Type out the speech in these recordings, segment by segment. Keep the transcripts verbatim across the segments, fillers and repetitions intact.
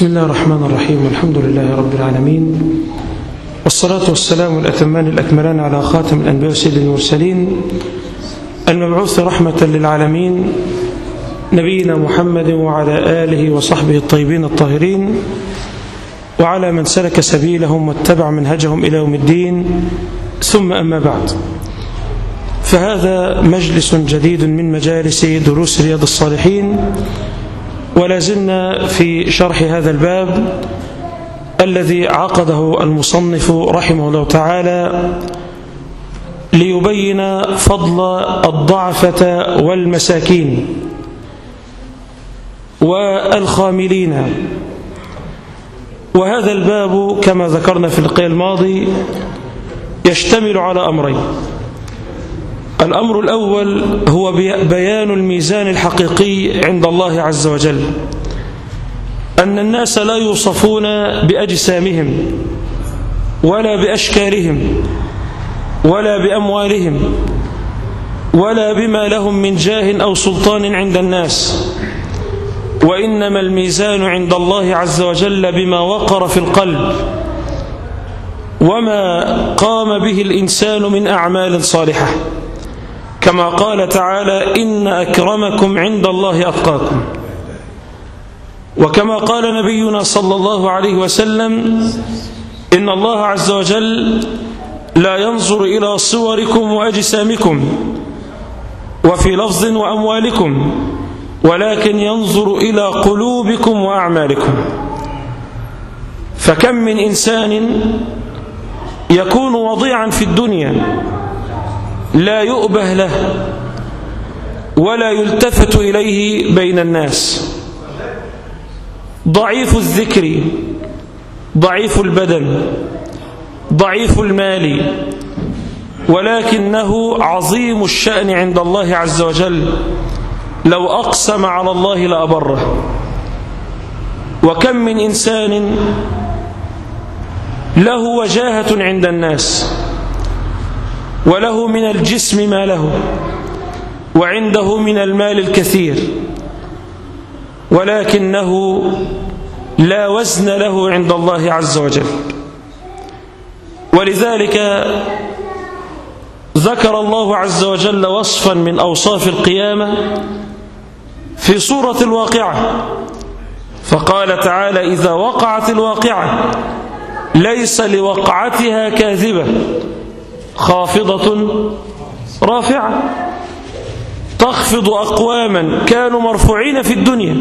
بسم الله الرحمن الرحيم، والحمد لله رب العالمين، والصلاة والسلام الأتمان الأكملان على خاتم الأنبياء وسيد المرسلين المبعوث رحمة للعالمين نبينا محمد وعلى آله وصحبه الطيبين الطاهرين وعلى من سلك سبيلهم واتبع منهجهم إلى يوم الدين، ثم أما بعد، فهذا مجلس جديد من مجالس دروس رياض الصالحين، ولا زلنا في شرح هذا الباب الذي عقده المصنف رحمه الله تعالى ليبين فضل الضعفة والمساكين والخاملين. وهذا الباب كما ذكرنا في اللقاء الماضي يشتمل على أمرين. الأمر الأول هو بيان الميزان الحقيقي عند الله عز وجل، أن الناس لا يوصفون بأجسامهم ولا بأشكالهم ولا بأموالهم ولا بما لهم من جاه أو سلطان عند الناس، وإنما الميزان عند الله عز وجل بما وقر في القلب وما قام به الإنسان من أعمال صالحة، كما قال تعالى: إن أكرمكم عند الله أتقاكم. وكما قال نبينا صلى الله عليه وسلم: إن الله عز وجل لا ينظر إلى صوركم وأجسامكم، وفي لفظ وأموالكم، ولكن ينظر إلى قلوبكم وأعمالكم. فكم من إنسان يكون وضيعا في الدنيا لا يؤبه له ولا يلتفت إليه بين الناس، ضعيف الذكر، ضعيف البدن، ضعيف المال، ولكنه عظيم الشأن عند الله عز وجل، لو أقسم على الله لأبره. وكم من إنسان له وجاهة عند الناس وله من الجسم ما له وعنده من المال الكثير، ولكنه لا وزن له عند الله عز وجل. ولذلك ذكر الله عز وجل وصفا من أوصاف القيامة في سورة الواقعة، فقال تعالى: إذا وقعت الواقعة ليس لوقعتها كاذبة خافضة رافعة، تخفض أقواما كانوا مرفوعين في الدنيا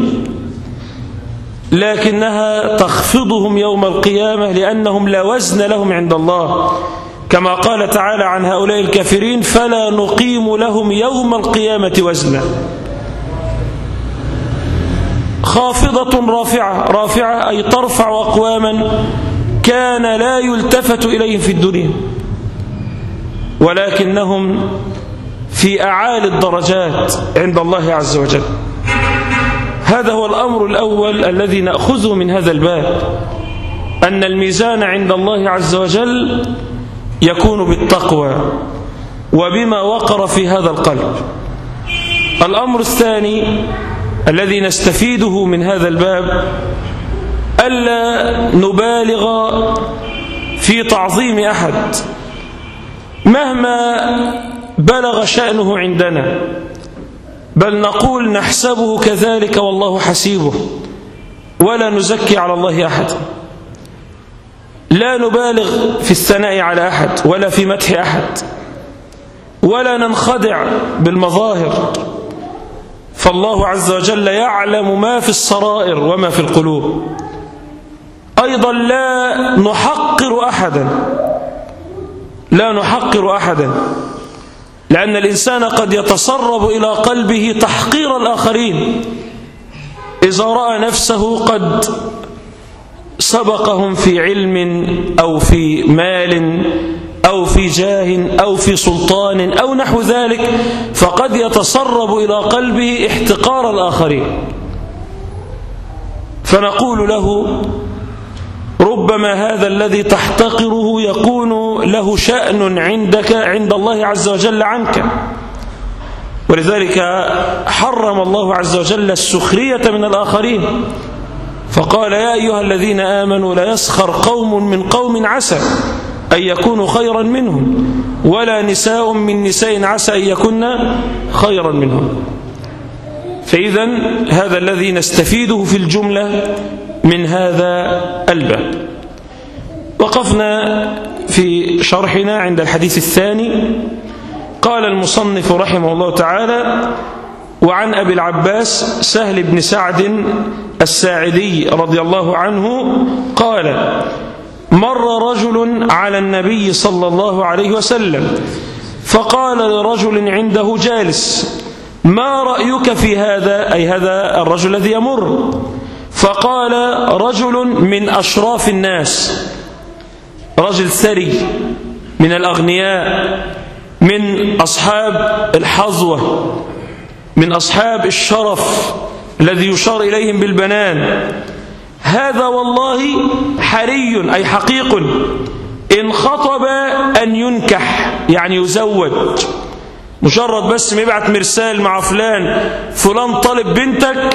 لكنها تخفضهم يوم القيامة لأنهم لا وزن لهم عند الله، كما قال تعالى عن هؤلاء الكافرين: فلا نقيم لهم يوم القيامة وزنا. خافضة رافعة، رافعة أي ترفع أقواما كان لا يلتفت إليهم في الدنيا، ولكنهم في أعالي الدرجات عند الله عز وجل. هذا هو الأمر الأول الذي نأخذه من هذا الباب، أن الميزان عند الله عز وجل يكون بالتقوى وبما وقر في هذا القلب. الأمر الثاني الذي نستفيده من هذا الباب ألا نبالغ في تعظيم أحد مهما بلغ شأنه عندنا، بل نقول نحسبه كذلك والله حسيبه، ولا نزكي على الله أحد. لا نبالغ في الثناء على أحد ولا في مدح أحد، ولا ننخدع بالمظاهر، فالله عز وجل يعلم ما في السرائر وما في القلوب. أيضا لا نحقر أحدا، لا نحقر أحدا، لأن الإنسان قد يتسرب إلى قلبه تحقير الآخرين إذا رأى نفسه قد سبقهم في علم أو في مال أو في جاه أو في سلطان أو نحو ذلك، فقد يتسرب إلى قلبه احتقار الآخرين. فنقول له: ربما هذا الذي تحتقره يكون له شأن عندك عند الله عز وجل عنك. ولذلك حرم الله عز وجل السخرية من الآخرين، فقال يا أيها الذين آمنوا لا يسخر قوم من قوم عسى أن يكونوا خيرا منهم ولا نساء من نساء عسى أن يكون خيرا منهم. فإذا هذا الذي نستفيده في الجملة من هذا الباب. وقفنا في شرحنا عند الحديث الثاني. قال المصنف رحمه الله تعالى: وعن أبي العباس سهل بن سعد الساعدي رضي الله عنه قال: مر رجل على النبي صلى الله عليه وسلم فقال لرجل عنده جالس: ما رأيك في هذا؟ أي هذا الرجل الذي يمر. فقال رجل من أشراف الناس، رجل ثري من الأغنياء، من أصحاب الحظوة، من أصحاب الشرف الذي يشار إليهم بالبنان: هذا والله حري أي حقيق إن خطب أن ينكح، يعني يزوج. مجرد بس ما يبعت مرسال مع فلان: فلان طالب بنتك،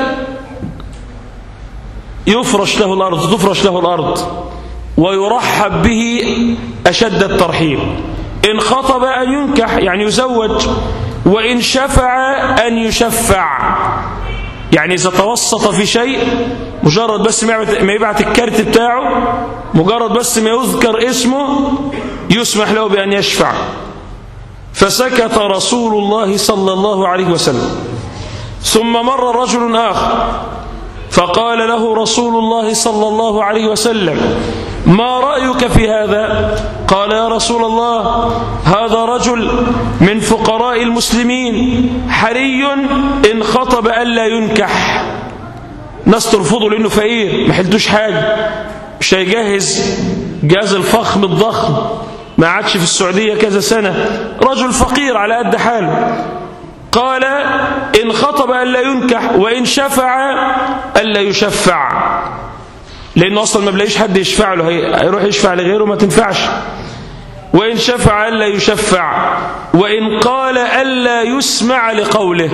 يفرش له الأرض، تفرش له الأرض، ويرحب به أشد الترحيب. إن خطب أن ينكح يعني يزوج، وإن شفع أن يشفع، يعني إذا توسط في شيء مجرد بس ما يبعت الكارت بتاعه، مجرد بس ما يذكر اسمه يسمح له بأن يشفع. فسكت رسول الله صلى الله عليه وسلم. ثم مر رجل آخر فقال له رسول الله صلى الله عليه وسلم: ما رأيك في هذا؟ قال: يا رسول الله، هذا رجل من فقراء المسلمين حري إن خطب ألا ينكح. ناس ترفضه لأنه فقير، ما حلتوش حاجة، مش هيجهز جهاز الفخم الضخم، ما عادش في السعودية كذا سنة، رجل فقير على قد حاله. قال: إن خطب ألا ينكح، وإن شفع ألا يشفع، لأنه أصلا ما بلاقيش حد يشفع له، هيروح يشفع لغيره ما تنفعش. وإن شفع ألا يشفع، وإن قال ألا يسمع لقوله،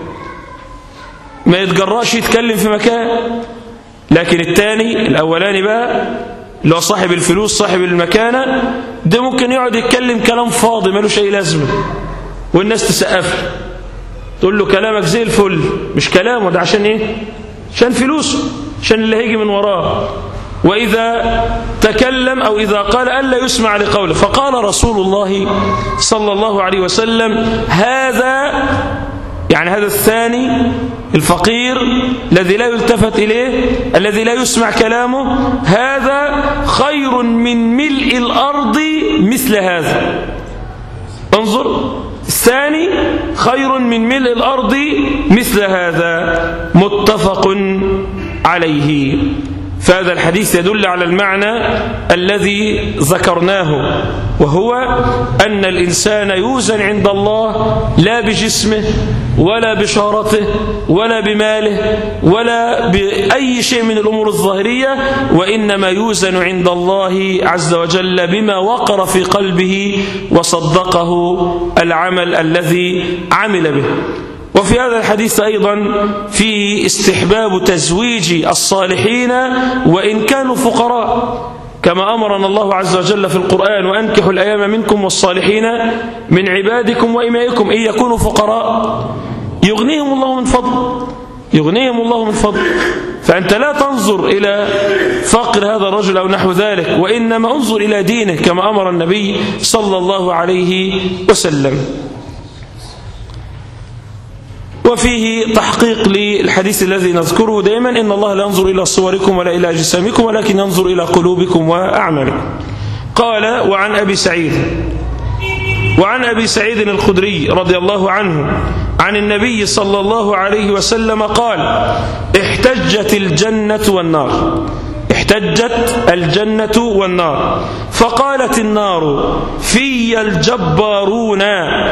ما يتجراش يتكلم في مكان. لكن الثاني الأولاني بقى اللي هو صاحب الفلوس صاحب المكانة، ده ممكن يقعد يتكلم كلام فاضي ملوش أي لازمة، والناس تسقف تقول له كلامك زي الفل، مش كلامه ده، عشان إيه؟ عشان فلوسه، عشان اللي هيجي من وراه. وإذا تكلم أو إذا قال ألا يسمع لقوله. فقال رسول الله صلى الله عليه وسلم: هذا، يعني هذا الثاني الفقير الذي لا يلتفت إليه، الذي لا يسمع كلامه، هذا خير من ملء الأرض مثل هذا. انظر، الثاني خير من ملء الأرض مثل هذا، متفق عليه. فهذا الحديث يدل على المعنى الذي ذكرناه، وهو أن الإنسان يوزن عند الله لا بجسمه ولا بشهرته ولا بماله ولا بأي شيء من الأمور الظاهرية، وإنما يوزن عند الله عز وجل بما وقر في قلبه وصدقه العمل الذي عمل به. وفي هذا الحديث أيضا فيه استحباب تزويج الصالحين وإن كانوا فقراء، كما أمرنا الله عز وجل في القرآن: وأنكحوا الأيام منكم والصالحين من عبادكم وإمائكم إن يكونوا فقراء يغنيهم الله من فضل، يغنيهم الله من فضل. فأنت لا تنظر إلى فقر هذا الرجل أو نحو ذلك، وإنما انظر إلى دينه كما أمر النبي صلى الله عليه وسلم. وفيه تحقيق للحديث الذي نذكره دائما: إن الله لا ينظر إلى صوركم ولا إلى أجسامكم ولكن ينظر إلى قلوبكم وأعمالكم. قال: وعن أبي سعيد وعن أبي سعيد الخدري رضي الله عنه عن النبي صلى الله عليه وسلم قال: احتجت الجنة والنار احتجت الجنة والنار فقالت النار: في الجبارون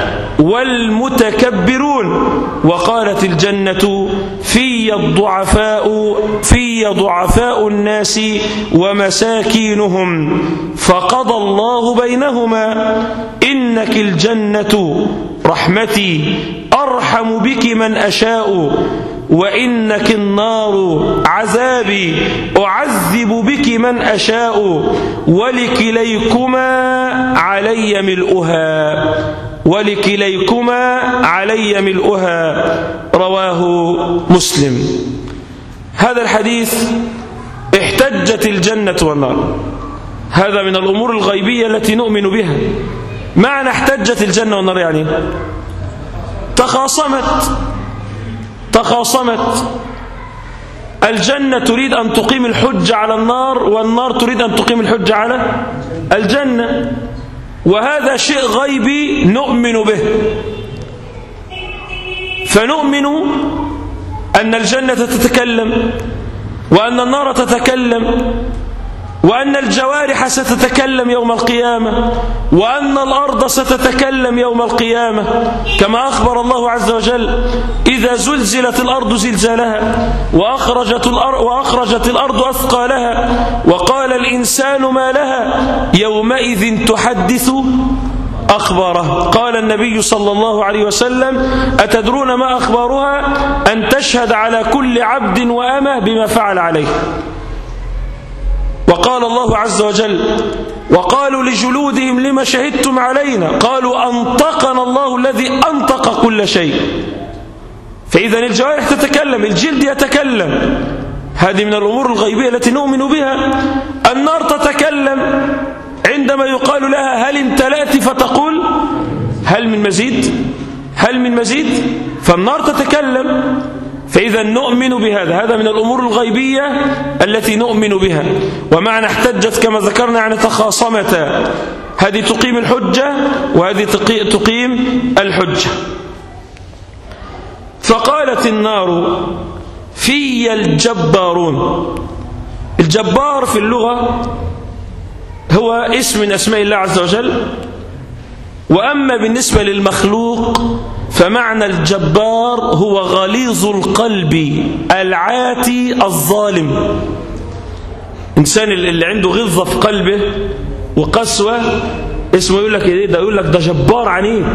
والمتكبرون، وقالت الجنة: في الضعفاء في ضعفاء الناس ومساكينهم، فقضى الله بينهما: إنك الجنة رحمتي أرحم بك من أشاء، وإنك النار عذابي أعذب بك من أشاء ولكليكما علي ملؤها ولكليكما علي ملؤها رواه مسلم. هذا الحديث احتجت الجنة والنار، هذا من الأمور الغيبية التي نؤمن بها. معنى احتجت الجنة والنار يعني تخاصمت تخاصمت الجنة تريد أن تقيم الحجة على النار، والنار تريد أن تقيم الحجة على الجنة، وهذا شيء غيبي نؤمن به. فنؤمن أن الجنة تتكلم، وأن النار تتكلم، وأن الجوارح ستتكلم يوم القيامة، وأن الأرض ستتكلم يوم القيامة، كما أخبر الله عز وجل: إذا زلزلت الأرض زلزالها وأخرجت الأرض, وأخرجت الأرض أثقالها وقال الإنسان ما لها يومئذ تحدث أخباره. قال النبي صلى الله عليه وسلم: أتدرون ما أخبارها؟ أن تشهد على كل عبد وأمة بما فعل عليه. وقال الله عز وجل: وقالوا لجلودهم لما شهدتم علينا؟ قالوا أنطقنا الله الذي أنطق كل شيء. فإذا الجوارح تتكلم، الجلد يتكلم، هذه من الأمور الغيبية التي نؤمن بها. النار تتكلم عندما يقال لها هل امتلأت فتقول هل من مزيد هل من مزيد فالنار تتكلم. فإذا نؤمن بهذا، هذا من الأمور الغيبية التي نؤمن بها. ومعنى احتجت كما ذكرنا يعني تخاصمتا، هذه تقيم الحجة وهذه تقيم الحجة. فقالت النار: في الجبارون. الجبار في اللغة هو اسم من أسماء الله عز وجل، وأما بالنسبة للمخلوق فمعنى الجبار هو غليظ القلب العاتي الظالم. إنسان اللي عنده غلظة في قلبه وقسوة اسمه يقول لك إيه ده؟ يقول لك ده جبار عنيد.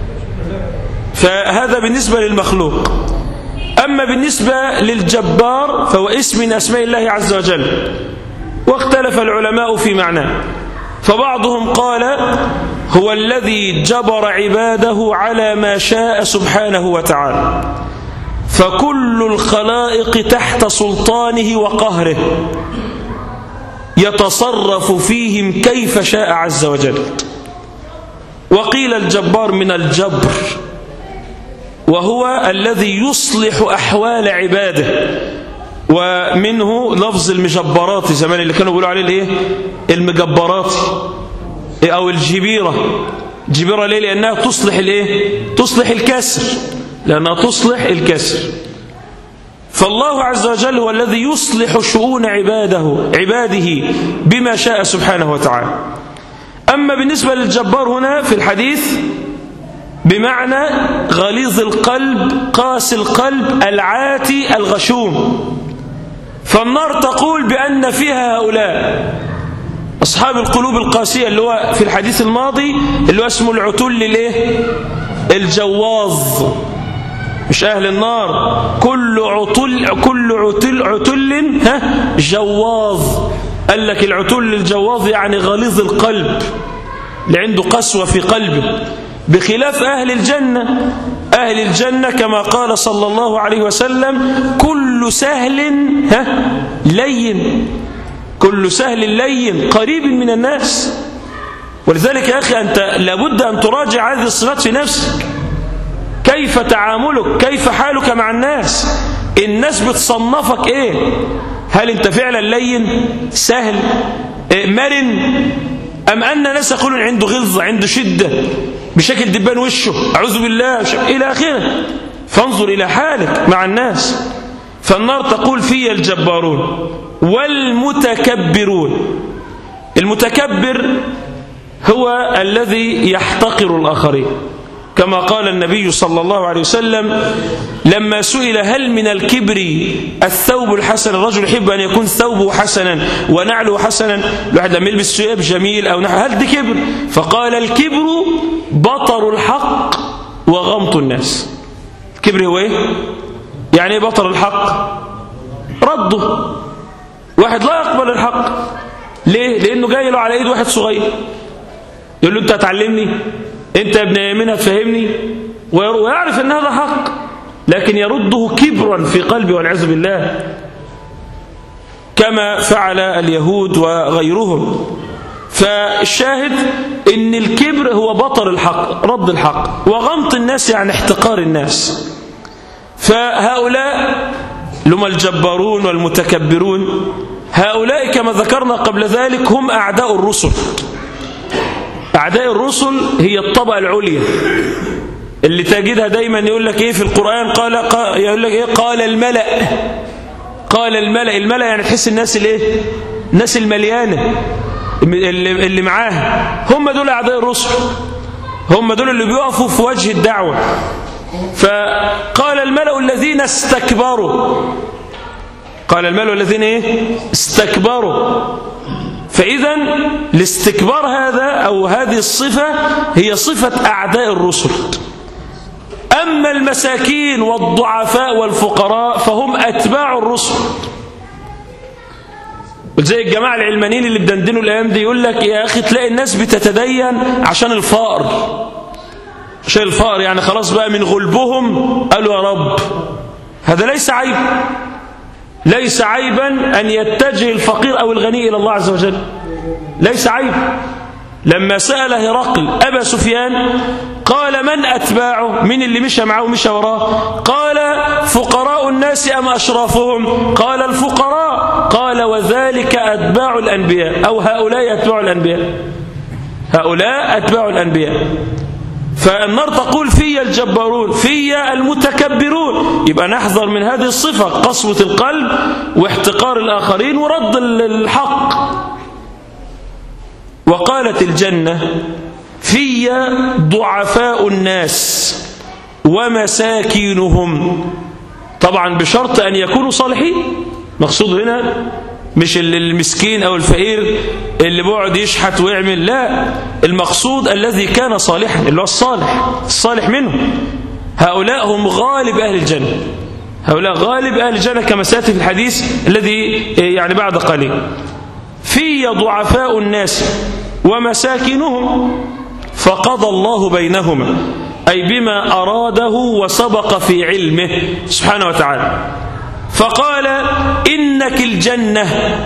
فهذا بالنسبة للمخلوق. أما بالنسبة للجبار فهو اسم من أسماء الله عز وجل، واختلف العلماء في معناه. فبعضهم قال هو الذي جبر عباده على ما شاء سبحانه وتعالى، فكل الخلائق تحت سلطانه وقهره يتصرف فيهم كيف شاء عز وجل. وقيل الجبار من الجبر، وهو الذي يصلح أحوال عباده، ومنه لفظ المجبرات زمان اللي كانوا بيقولوا عليه الايه المجبرات او الجبيرة. جبيرة ليه؟ لأنها تصلح الايه تصلح الكسر، لأنها تصلح الكسر. فالله عز وجل هو الذي يصلح شؤون عباده عباده بما شاء سبحانه وتعالى. أما بالنسبة للجبار هنا في الحديث بمعنى غليظ القلب قاسي القلب العاتي الغشوم. فالنار تقول بأن فيها هؤلاء أصحاب القلوب القاسية، اللي هو في الحديث الماضي اللي هو اسمه العتل الايه الجواظ، مش أهل النار. كل عتل كل عتل عتل ها جواظ. قال لك العتل الجواظ يعني غليظ القلب اللي عنده قسوة في قلبه، بخلاف أهل الجنة. أهل الجنة كما قال صلى الله عليه وسلم: كل سهل ها لين، كل سهل لين قريب من الناس. ولذلك يا أخي أنت لابد أن تراجع هذه الصفات في نفسك. كيف تعاملك؟ كيف حالك مع الناس؟ الناس بتصنفك إيه؟ هل أنت فعلا لين سهل مرن، أم أن الناس يقولون عنده غلظة عنده شدة بشكل دبان وشه أعوذ بالله إلى آخره؟ فانظر إلى حالك مع الناس. فالنار تقول في الجبارون والمتكبرون. المتكبر هو الذي يحتقر الآخرين، كما قال النبي صلى الله عليه وسلم لما سئل هل من الكبر الثوب الحسن، الرجل يحب أن يكون ثوبه حسنا ونعله حسنا، الواحد لما يلبس ثياب جميل أو نحو، هل ده كبر؟ فقال الكبر بطر الحق وغمط الناس. الكبر هو إيه؟ يعني ايه بطل الحق؟ رده. واحد لا يقبل الحق، ليه؟ لأنه جاي له على ايد واحد صغير يقول له انت هتعلمني، انت يا ابن يمين هتفهمني، ويعرف ان هذا حق لكن يرده كبرا في قلبه والعياذ بالله، كما فعل اليهود وغيرهم. فالشاهد ان الكبر هو بطل الحق، رد الحق، وغمط الناس يعني احتقار الناس. فهؤلاء لما الجبارون والمتكبرون، هؤلاء كما ذكرنا قبل ذلك هم أعداء الرسل. أعداء الرسل هي الطبقة العليا اللي تجدها دايما يقول لك ايه في القرآن، قال, قال يقول لك ايه قال الملأ، قال الملأ. الملأ يعني تحس الناس الايه، الناس المليانة اللي, اللي معاها، هم دول أعداء الرسل، هم دول اللي بيقفوا في وجه الدعوة. فقال الملأ الذين استكبروا، قال الملأ الذين ايه استكبروا. فإذا الاستكبار هذا أو هذه الصفة هي صفة أعداء الرسل. أما المساكين والضعفاء والفقراء فهم أتباع الرسل. زي الجماعة العلمانيين اللي بدندنوا الأيام دي يقول لك يا أخي تلاقي الناس بتتدين عشان الفقر، عشان الفقر يعني خلاص بقى من غلبهم قالوا يا رب. هذا ليس عيب، ليس عيبا أن يتجه الفقير أو الغني إلى الله عز وجل، ليس عيب. لما سأل هرقل أبا سفيان قال من أتباعه، من اللي مشى معه ومشى وراه؟ قال فقراء الناس أم أشرافهم؟ قال الفقراء. قال وذلك أتباع الأنبياء، أو هؤلاء أتباع الأنبياء، هؤلاء أتباع الأنبياء. فالنار تقول في الجبارون في المتكبرون. يبقى نحذر من هذه الصفة، قسوة القلب واحتقار الآخرين ورد الحق. وقالت الجنة في ضعفاء الناس ومساكينهم، طبعا بشرط أن يكونوا صالحين. مقصود هنا مش المسكين أو الفقير اللي بيقعد يشحت ويعمل، لا، المقصود الذي كان صالحا، اللي هو الصالح، الصالح منهم. هؤلاء هم غالب أهل الجنة، هؤلاء غالب أهل الجنة كما سيأتي في الحديث الذي يعني بعد قليل. في ضعفاء الناس ومساكنهم فقضى الله بينهما، أي بما أراده وسبق في علمه سبحانه وتعالى. فقال إنك الجنة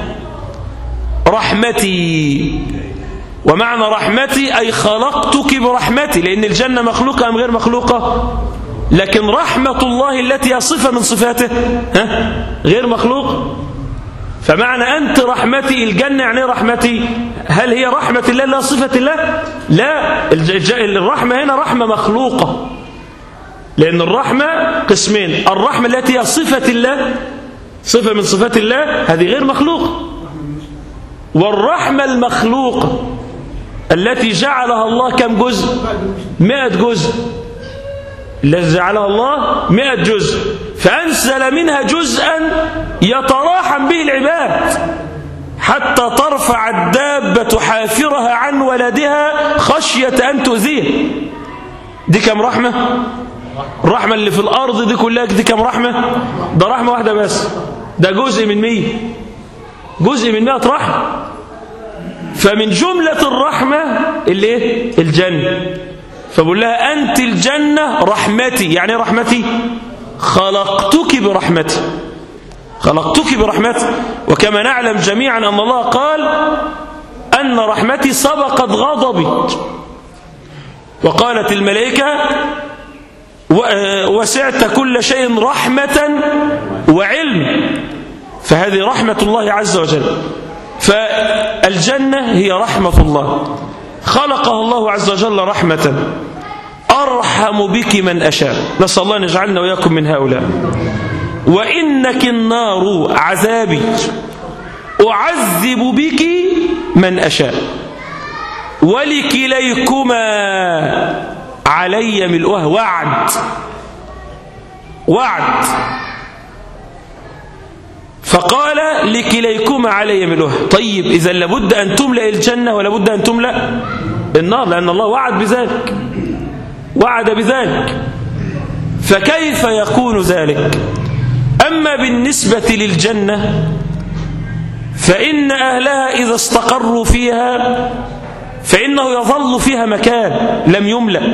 رحمتي. ومعنى رحمتي أي خلقتك برحمتي، لأن الجنة مخلوقة أم غير مخلوقة؟ لكن رحمة الله التي هي صفة من صفاته ها؟ غير مخلوق. فمعنى أنت رحمتي، الجنة يعني رحمتي، هل هي رحمة الله لا صفة الله؟ لا، الرحمة هنا رحمة مخلوقة، لأن الرحمة قسمين، الرحمة التي هي صفة الله، صفة من صفات الله، هذه غير مخلوقة، والرحمة المخلوقة التي جعلها الله كم جزء؟ مئة جزء، الذي جعلها الله مئة جزء، فأنزل منها جزءا يتراحم به العباد حتى ترفع الدابة حافرها عن ولدها خشية أن تؤذيه. دي كم رحمة؟ الرحمة اللي في الأرض دي كلها دي كم رحمة؟ ده رحمة واحدة بس، ده جزء من مية، جزء من مئة رحمة. فمن جملة الرحمة اللي ايه؟ الجنة. فبقول لها أنت الجنة رحمتي. يعني رحمتي خلقتك برحمتي، خلقتك برحمتي. وكما نعلم جميعا أن الله قال أن رحمتي سبقت غضبي، وقالت الملائكة وسعت كل شيء رحمة وعلم. فهذه رحمة الله عز وجل. فالجنة هي رحمة الله، خلقها الله عز وجل رحمة، أرحم بك من أشاء. نسأل الله أن يجعلنا وإياكم من هؤلاء. وإنك النار عذابي، أعذب بك من أشاء، ولكليكما علي ملؤها. وعد، وعد. فقال لكليكما علي ملؤها. طيب إذا لابد أن تملأ الجنة ولابد أن تملأ النار، لأن الله وعد بذلك، وعد بذلك. فكيف يكون ذلك؟ أما بالنسبة للجنة فإن أهلها إذا استقروا فيها فإنه يظل فيها مكان لم يملأ،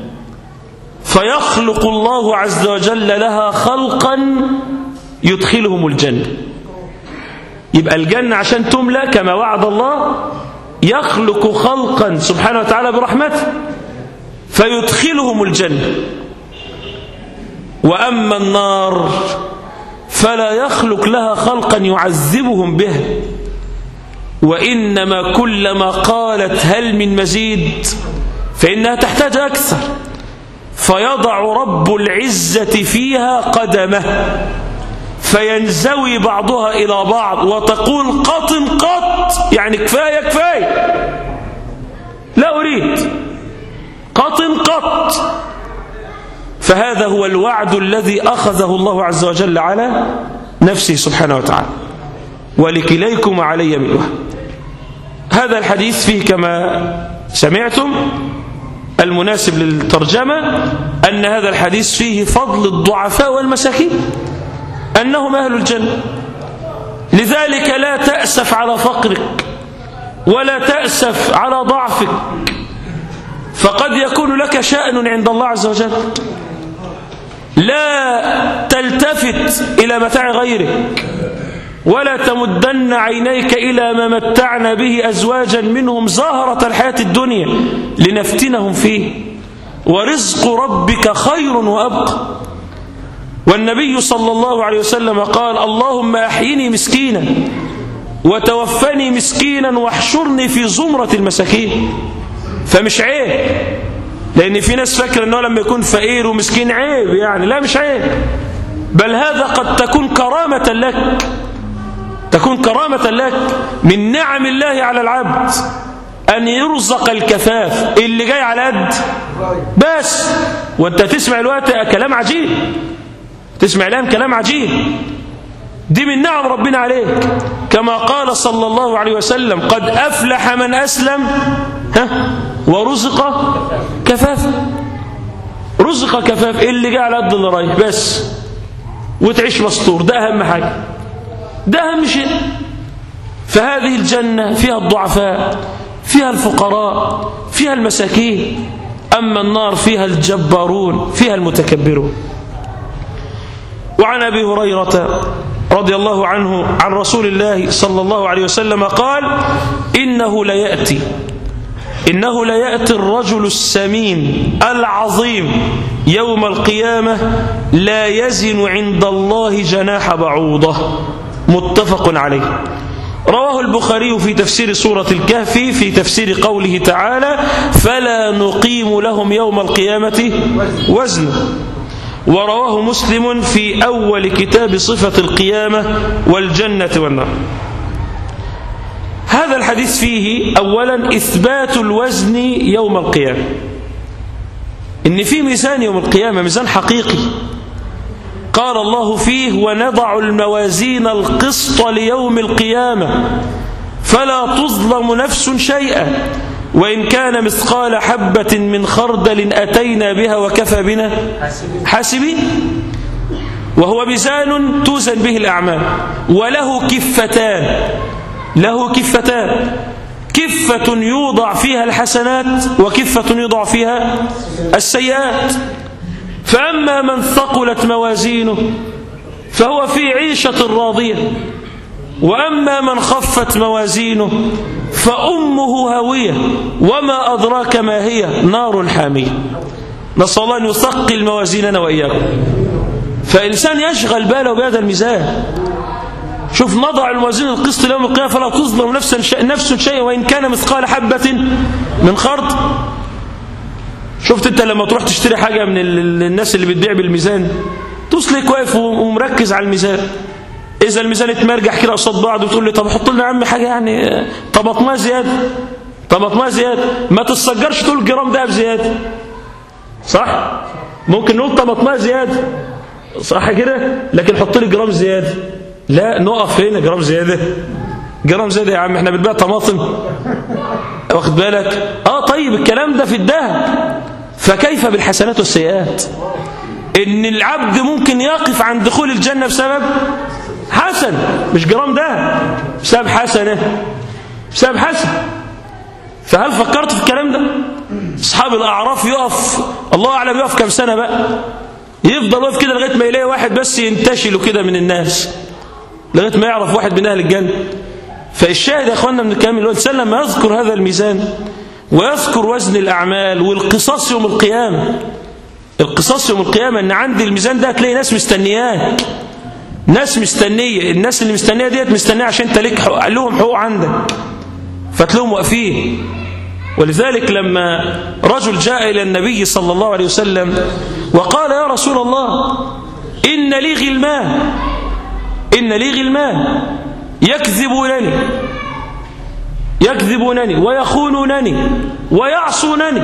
فيخلق الله عز وجل لها خلقا يدخلهم الجنة. يبقى الجنة عشان تملأ كما وعد الله يخلق خلقا سبحانه وتعالى برحمته فيدخلهم الجنة. وأما النار فلا يخلق لها خلقا يعذبهم به، وإنما كلما قالت هل من مزيد فإنها تحتاج أكثر، فيضع رب العزة فيها قدمه فينزوي بعضها إلى بعض وتقول قط قط، يعني كفاية كفاية لا أريد، قط قط. فهذا هو الوعد الذي أخذه الله عز وجل على نفسه سبحانه وتعالى، ولكليكم علي منه. هذا الحديث فيه كما سمعتم المناسب للترجمة أن هذا الحديث فيه فضل الضعفاء والمساكين أنهم أهل الجنة. لذلك لا تأسف على فقرك ولا تأسف على ضعفك، فقد يكون لك شأن عند الله عز وجل. لا تلتفت إلى متاع غيرك ولا تمدن عينيك إلى ما متعنا به أزواجا منهم زهرة الحياة الدنيا لنفتنهم فيه، ورزق ربك خير وأبقى. والنبي صلى الله عليه وسلم قال اللهم أحيني مسكينا وتوفني مسكينا واحشرني في زمرة المساكين. فمش عيب، لأن في ناس فاكرة أنه لما يكون فقير ومسكين عيب، يعني لا مش عيب، بل هذا قد تكون كرامة لك، تكون كرامة لك من نعم الله على العبد أن يرزق الكفاف اللي جاي على قد بس. وانت تسمع الوقت كلام عجيب، تسمع الآن كلام عجيب، دي من نعم ربنا عليك. كما قال صلى الله عليه وسلم قد أفلح من أسلم ها ورزق كفاف. رزق كفاف اللي جاي على قد اللي رايح بس، وتعيش مستور، ده أهم حاجة، ده أهم شيء. فهذه الجنة فيها الضعفاء، فيها الفقراء، فيها المساكين. أما النار فيها الجبارون، فيها المتكبرون. وعن أبي هريرة رضي الله عنه عن رسول الله صلى الله عليه وسلم قال إنه ليأتي إنه ليأتي الرجل السمين العظيم يوم القيامة لا يزن عند الله جناح بعوضة. متفق عليه. رواه البخاري في تفسير سورة الكهف في تفسير قوله تعالى فلا نقيم لهم يوم القيامة وزنا. ورواه مسلم في أول كتاب صفة القيامة والجنة والنار. هذا الحديث فيه أولا إثبات الوزن يوم القيامة، إن في ميزان يوم القيامة، ميزان حقيقي. قال الله فيه ونضع الموازين القسط ليوم القيامة فلا تظلم نفس شيئا وإن كان مثقال حبة من خردل أتينا بها وكفى بنا حاسبين. وهو ميزان توزن به الأعمال، وله كفتان، له كفتان، كفة يوضع فيها الحسنات وكفة يوضع فيها السيئات. فأما من ثقلت موازينه فهو في عيشة راضية، وأما من خفت موازينه فأمه هاوية وما أدراك ما هي نار حامية. نسأل الله أن يثقل موازيننا وإياكم. فإنسان يشغل باله بهذا الميزان. شوف نضع الموازين القسط ليوم القيامة فلا تظلم نفس نفس شيئا وإن كان مثقال حبة من خردل. شفت انت لما تروح تشتري حاجة من الناس اللي بتبيع بالميزان تسلك واقف ومركز على الميزان، إذا الميزان اتمرجح كده قصاد بعض وتقول لي طب حط لنا يا عم حاجة يعني طبطمها زيادة، طبطمها زيادة، ما تتسجرش تقول جرام دهب زيادة، صح؟ ممكن نقول طبطمها زيادة، صح كده؟ لكن حط لي جرام زيادة، لا نقف هنا جرام زيادة، جرام زيادة يا عم احنا بنبيع طماطم، واخد بالك؟ اه طيب الكلام ده في الذهب، فكيف بالحسنات والسيئات؟ إن العبد ممكن يقف عن دخول الجنة بسبب حسن، مش جرام ده، بسبب حسنة، بسبب حسن. فهل فكرت في الكلام ده؟ أصحاب الأعراف يقف الله أعلم يقف كم سنة بقى، يفضل واقف كده لغاية ما يلاقي واحد بس ينتشله كده من الناس، لغاية ما يعرف واحد من أهل الجنة. فالشاهد يا أخوانا من الكلام اللي هو الإنسان لما يذكر هذا الميزان ويذكر وزن الأعمال والقصاص يوم القيامة، القصاص يوم القيامة إن عند الميزان ده هتلاقي ناس مستنياك، ناس مستنية، الناس اللي مستنية ديت مستنية عشان انت لك حقوق، لهم حقوق عندك، فتلاقيهم واقفين. ولذلك لما رجل جاء إلى النبي صلى الله عليه وسلم وقال يا رسول الله إن لي غلمان، إن لي غلمان يكذبونني يكذبونني ويخونونني ويعصونني،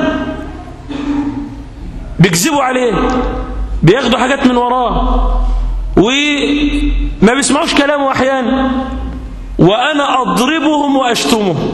بيكذبوا عليه، بياخدوا حاجات من وراه وما بيسمعوش كلامه أحيانا، وأنا أضربهم وأشتمهم،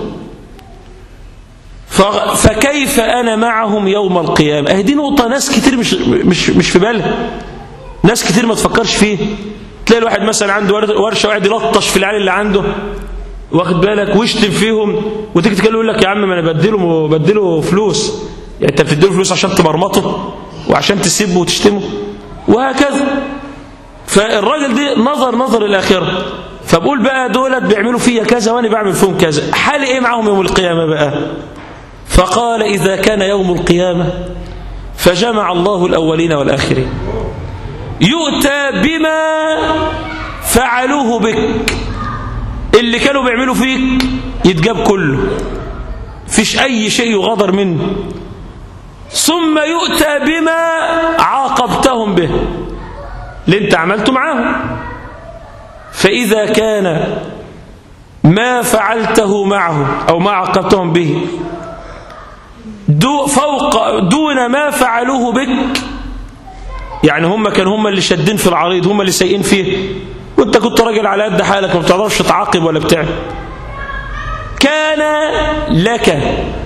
فكيف أنا معهم يوم القيامة؟ أهدي نقطة ناس كتير مش, مش, مش في بالها، ناس كتير ما تفكرش فيه. تلاقي الواحد مثلا عنده ورشة وقاعد يلطش في العيال اللي عنده، واخد بالك، ويشتم فيهم، وتيجي تكلم يقول لك يا عم ما انا بديله بديله فلوس، يعني انت بتديله فلوس عشان تمرمطه وعشان تسيبه وتشتمه وهكذا. فالراجل دي نظر نظر الآخرة، فبقول بقى دولت بيعملوا فيا كذا وانا بعمل فيهم كذا، حالي ايه معهم يوم القيامة بقى؟ فقال إذا كان يوم القيامة فجمع الله الأولين والآخرين يؤتى بما فعلوه بك، اللي كانوا بيعملوا فيك يتجاب كله، فيش أي شيء يغادر منه، ثم يؤتى بما عاقبتهم به اللي انت عملته معاهم. فإذا كان ما فعلته معه أو ما عاقبتهم به دو فوق دون ما فعلوه بك، يعني هم كانوا هم اللي شادين في العريض، هم اللي سايقين فيه، وانت كنت راجل على قد حالك ما بتعرفش تعاقب ولا بتاع، كان لك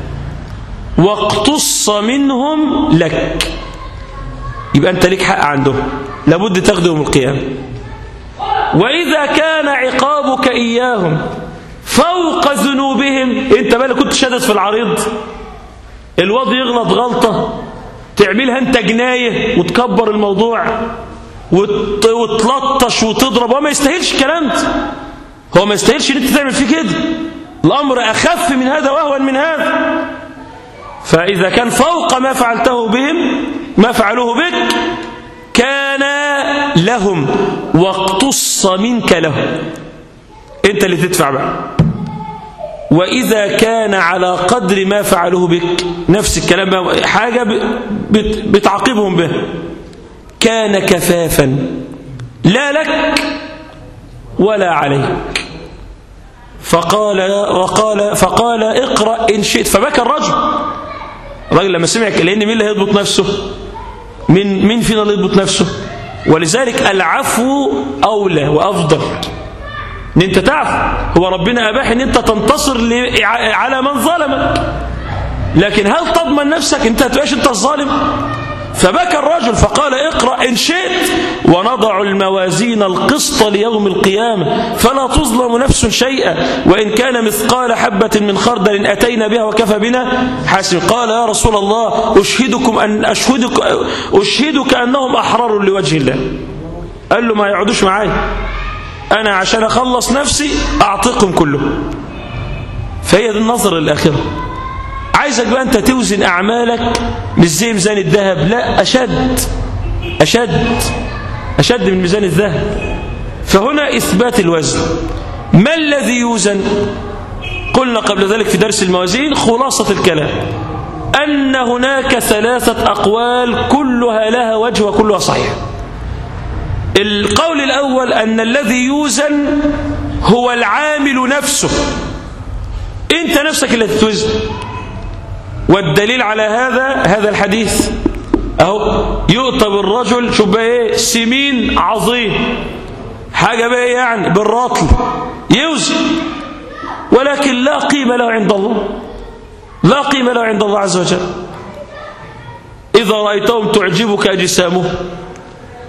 واقتص منهم لك، يبقى انت ليك حق عندهم لابد تاخده يوم القيامة. وإذا كان عقابك إياهم فوق ذنوبهم، انت بقى كنت شادد في العريض، الواد يغلط غلطة تعملها انت جناية وتكبر الموضوع وتلطش وتضرب، هو ما يستاهلش الكلام ده، هو ما يستاهلش ان انت تعمل فيه كده، الأمر أخف من هذا وأهون من هذا. فإذا كان فوق ما فعلته بهم ما فعلوه بك كان لهم واقتص منك لهم، انت اللي تدفع بقى. وإذا كان على قدر ما فعلوه بك، نفس الكلام بقى، حاجة بتعاقبهم به، كان كفافا لا لك ولا عليك. فقال وقال فقال اقرأ إن شئت، فبكى الرجل. الرجل لما سمع، لأن مين اللي هيضبط نفسه؟ من مين فينا اللي يضبط نفسه؟ ولذلك العفو أولى وأفضل، ان انت تعفو. هو ربنا أباح ان انت تنتصر على من ظلمك، لكن هل تضمن نفسك انت هتبقاش انت الظالم؟ فبكى الرجل فقال اقرأ إن شئت ونضع الموازين القسط ليوم القيامة فلا تظلم نفس شيئا وإن كان مثقال حبة من خردل أتينا بها وكفى بنا حاسب. قال يا رسول الله أشهدكم أن أشهدك أشهدك أنهم أحرار لوجه الله. قال له ما يقعدوش معايا، أنا عشان أخلص نفسي أعطيكم كلهم. فهي دي النظر الآخرة. عايزك بقى أنت توزن أعمالك مش زي ميزان الذهب، لا، أشد أشد أشد من ميزان الذهب. فهنا إثبات الوزن. ما الذي يوزن؟ قلنا قبل ذلك في درس الموازين خلاصة الكلام أن هناك ثلاثة أقوال كلها لها وجه وكلها صحيح. القول الأول أن الذي يوزن هو العامل نفسه، أنت نفسك اللي تتوزن. والدليل على هذا هذا الحديث أهو، يؤتى بالرجل، شوف بقى إيه، سمين عظيم، حاجة بقى إيه يعني بالرطل، يوزن، ولكن لا قيمة له عند الله، لا قيمة له عند الله عز وجل. إذا رأيتهم تعجبك أجسامهم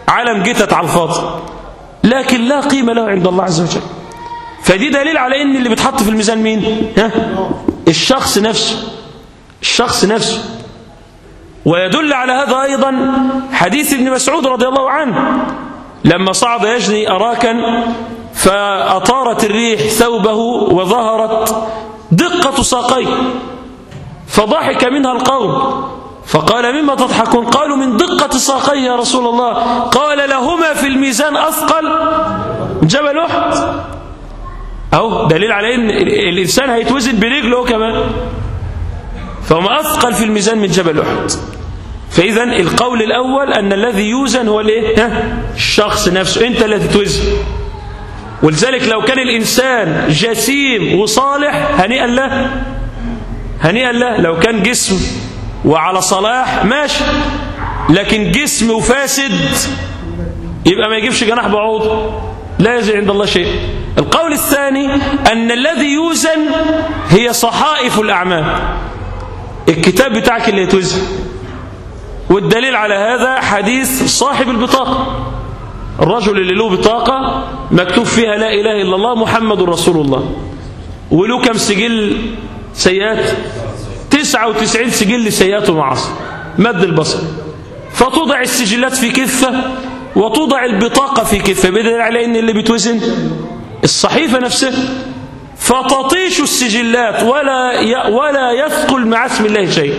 علم جتت على الفاضي، لكن لا قيمة له عند الله عز وجل. فدي دليل على ان اللي بيتحط في الميزان مين؟ ها؟ الشخص نفسه، الشخص نفسه. ويدل على هذا أيضا حديث ابن مسعود رضي الله عنه لما صعد يجني أراكا فأطارت الريح ثوبه وظهرت دقة ساقيه، فضحك منها القوم فقال مما تضحكون؟ قالوا من دقة ساقيه يا رسول الله. قال لهما في الميزان أثقل جبل أحد. أهو دليل على أن الإنسان هيتوزن برجله كمان، فهما أثقل في الميزان من جبل أحد. فإذا القول الأول أن الذي يوزن هو الايه؟ الشخص نفسه، أنت الذي توزن. ولذلك لو كان الإنسان جسيم وصالح هنيئا له، هنيئا له. لو كان جسم وعلى صلاح ماشي، لكن جسم وفاسد يبقى ما يجيبش جناح بعوض، لا يزن عند الله شيء. القول الثاني أن الذي يوزن هي صحائف الأعمال، الكتاب بتاعك اللي يتوزن. والدليل على هذا حديث صاحب البطاقة، الرجل اللي له بطاقة مكتوب فيها لا إله إلا الله محمد رسول الله، وله كم سجل سيئات؟ تسعة وتسعين سجل سيئات ومعاصي مد البصر. فتوضع السجلات في كفة وتوضع البطاقة في كفة، بدليل على أن اللي بتوزن الصحيفة نفسها. فتطيش السجلات ولا ولا يثقل مع اسم الله شيء.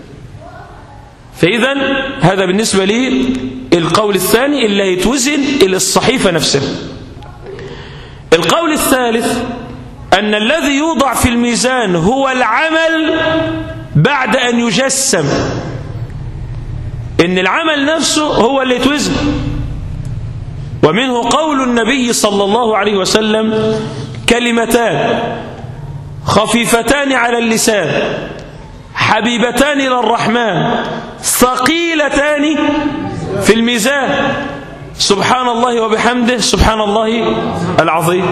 فإذا هذا بالنسبة لي القول الثاني اللي يتوزن إلى الصحيفة نفسها. القول الثالث أن الذي يوضع في الميزان هو العمل بعد أن يجسم، إن العمل نفسه هو اللي يتوزن. ومنه قول النبي صلى الله عليه وسلم كلمتان خفيفتان على اللسان حبيبتان إلى الرحمن ثقيلتان في الميزان، سبحان الله وبحمده سبحان الله العظيم.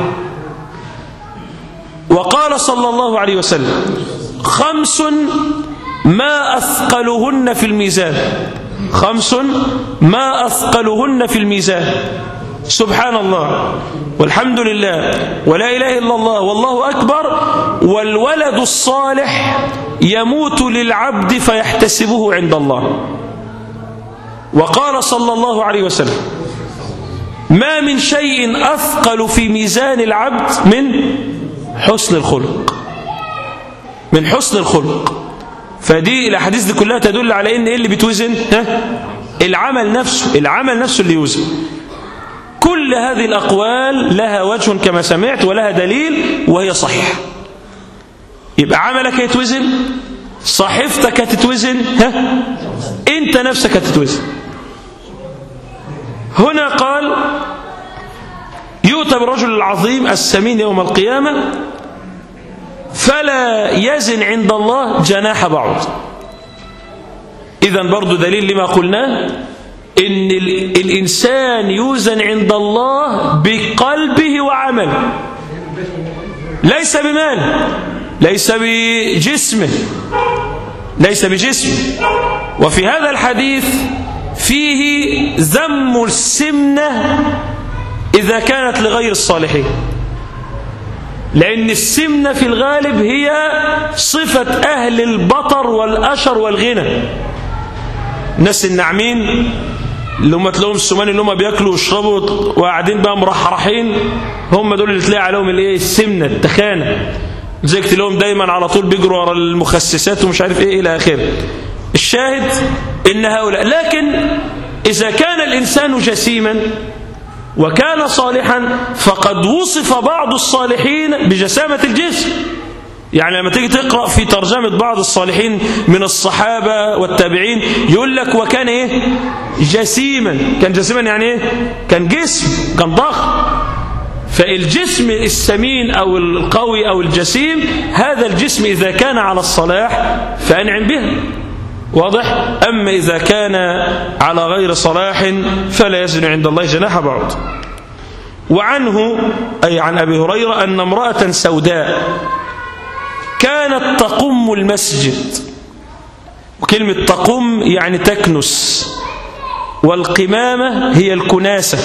وقال صلى الله عليه وسلم خمس ما أثقلهن في الميزان، خمس ما أثقلهن في الميزان، سبحان الله والحمد لله ولا إله إلا الله والله أكبر، والولد الصالح يموت للعبد فيحتسبه عند الله. وقال صلى الله عليه وسلم ما من شيء أثقل في ميزان العبد من حسن الخلق، من حسن الخلق. فدي الأحاديث دي كلها تدل على إن إيه اللي بتوزن؟ ها؟ العمل نفسه، العمل نفسه اللي يوزن. كل هذه الأقوال لها وجه كما سمعت ولها دليل وهي صحيحة. يبقى عملك هيتوزن، صحيفتك هتتوزن، ها؟ أنت نفسك هتتوزن. هنا قال يؤتى بالرجل العظيم السمين يوم القيامة فلا يزن عند الله جناح بعوض. إذن برضو دليل لما قلناه إن الإنسان يوزن عند الله بقلبه وعمله، ليس بماله، ليس بجسمه، ليس بجسمه. وفي هذا الحديث فيه ذم السمنة إذا كانت لغير الصالحين، لأن السمنة في الغالب هي صفة أهل البطر والأشر والغنى. الناس الناعمين اللي هم تلاقيهم السمان اللي هم بياكلوا ويشربوا وقاعدين بقى مرحرحين، هم دول اللي تلاقي عليهم الايه؟ السمنة، التخانة. زي تلاقيهم دايما على طول بيجروا ورا المخسسات ومش عارف ايه الى اخره. الشاهد ان هؤلاء، لكن إذا كان الإنسان جسيما وكان صالحا فقد وصف بعض الصالحين بجسامة الجسم. يعني لما تيجي تقرأ في ترجمة بعض الصالحين من الصحابة والتابعين يقول لك وكان إيه؟ جسيما. كان جسيما يعني إيه؟ كان جسم، كان ضخم. فالجسم السمين أو القوي أو الجسيم، هذا الجسم إذا كان على الصلاح فأنعم به، واضح؟ أما إذا كان على غير صلاح فلا يزن عند الله جناح بعوض. وعنه أي عن أبي هريرة أن امرأة سوداء كانت تقم المسجد. وكلمة تقم يعني تكنس، والقمامة هي الكناسة.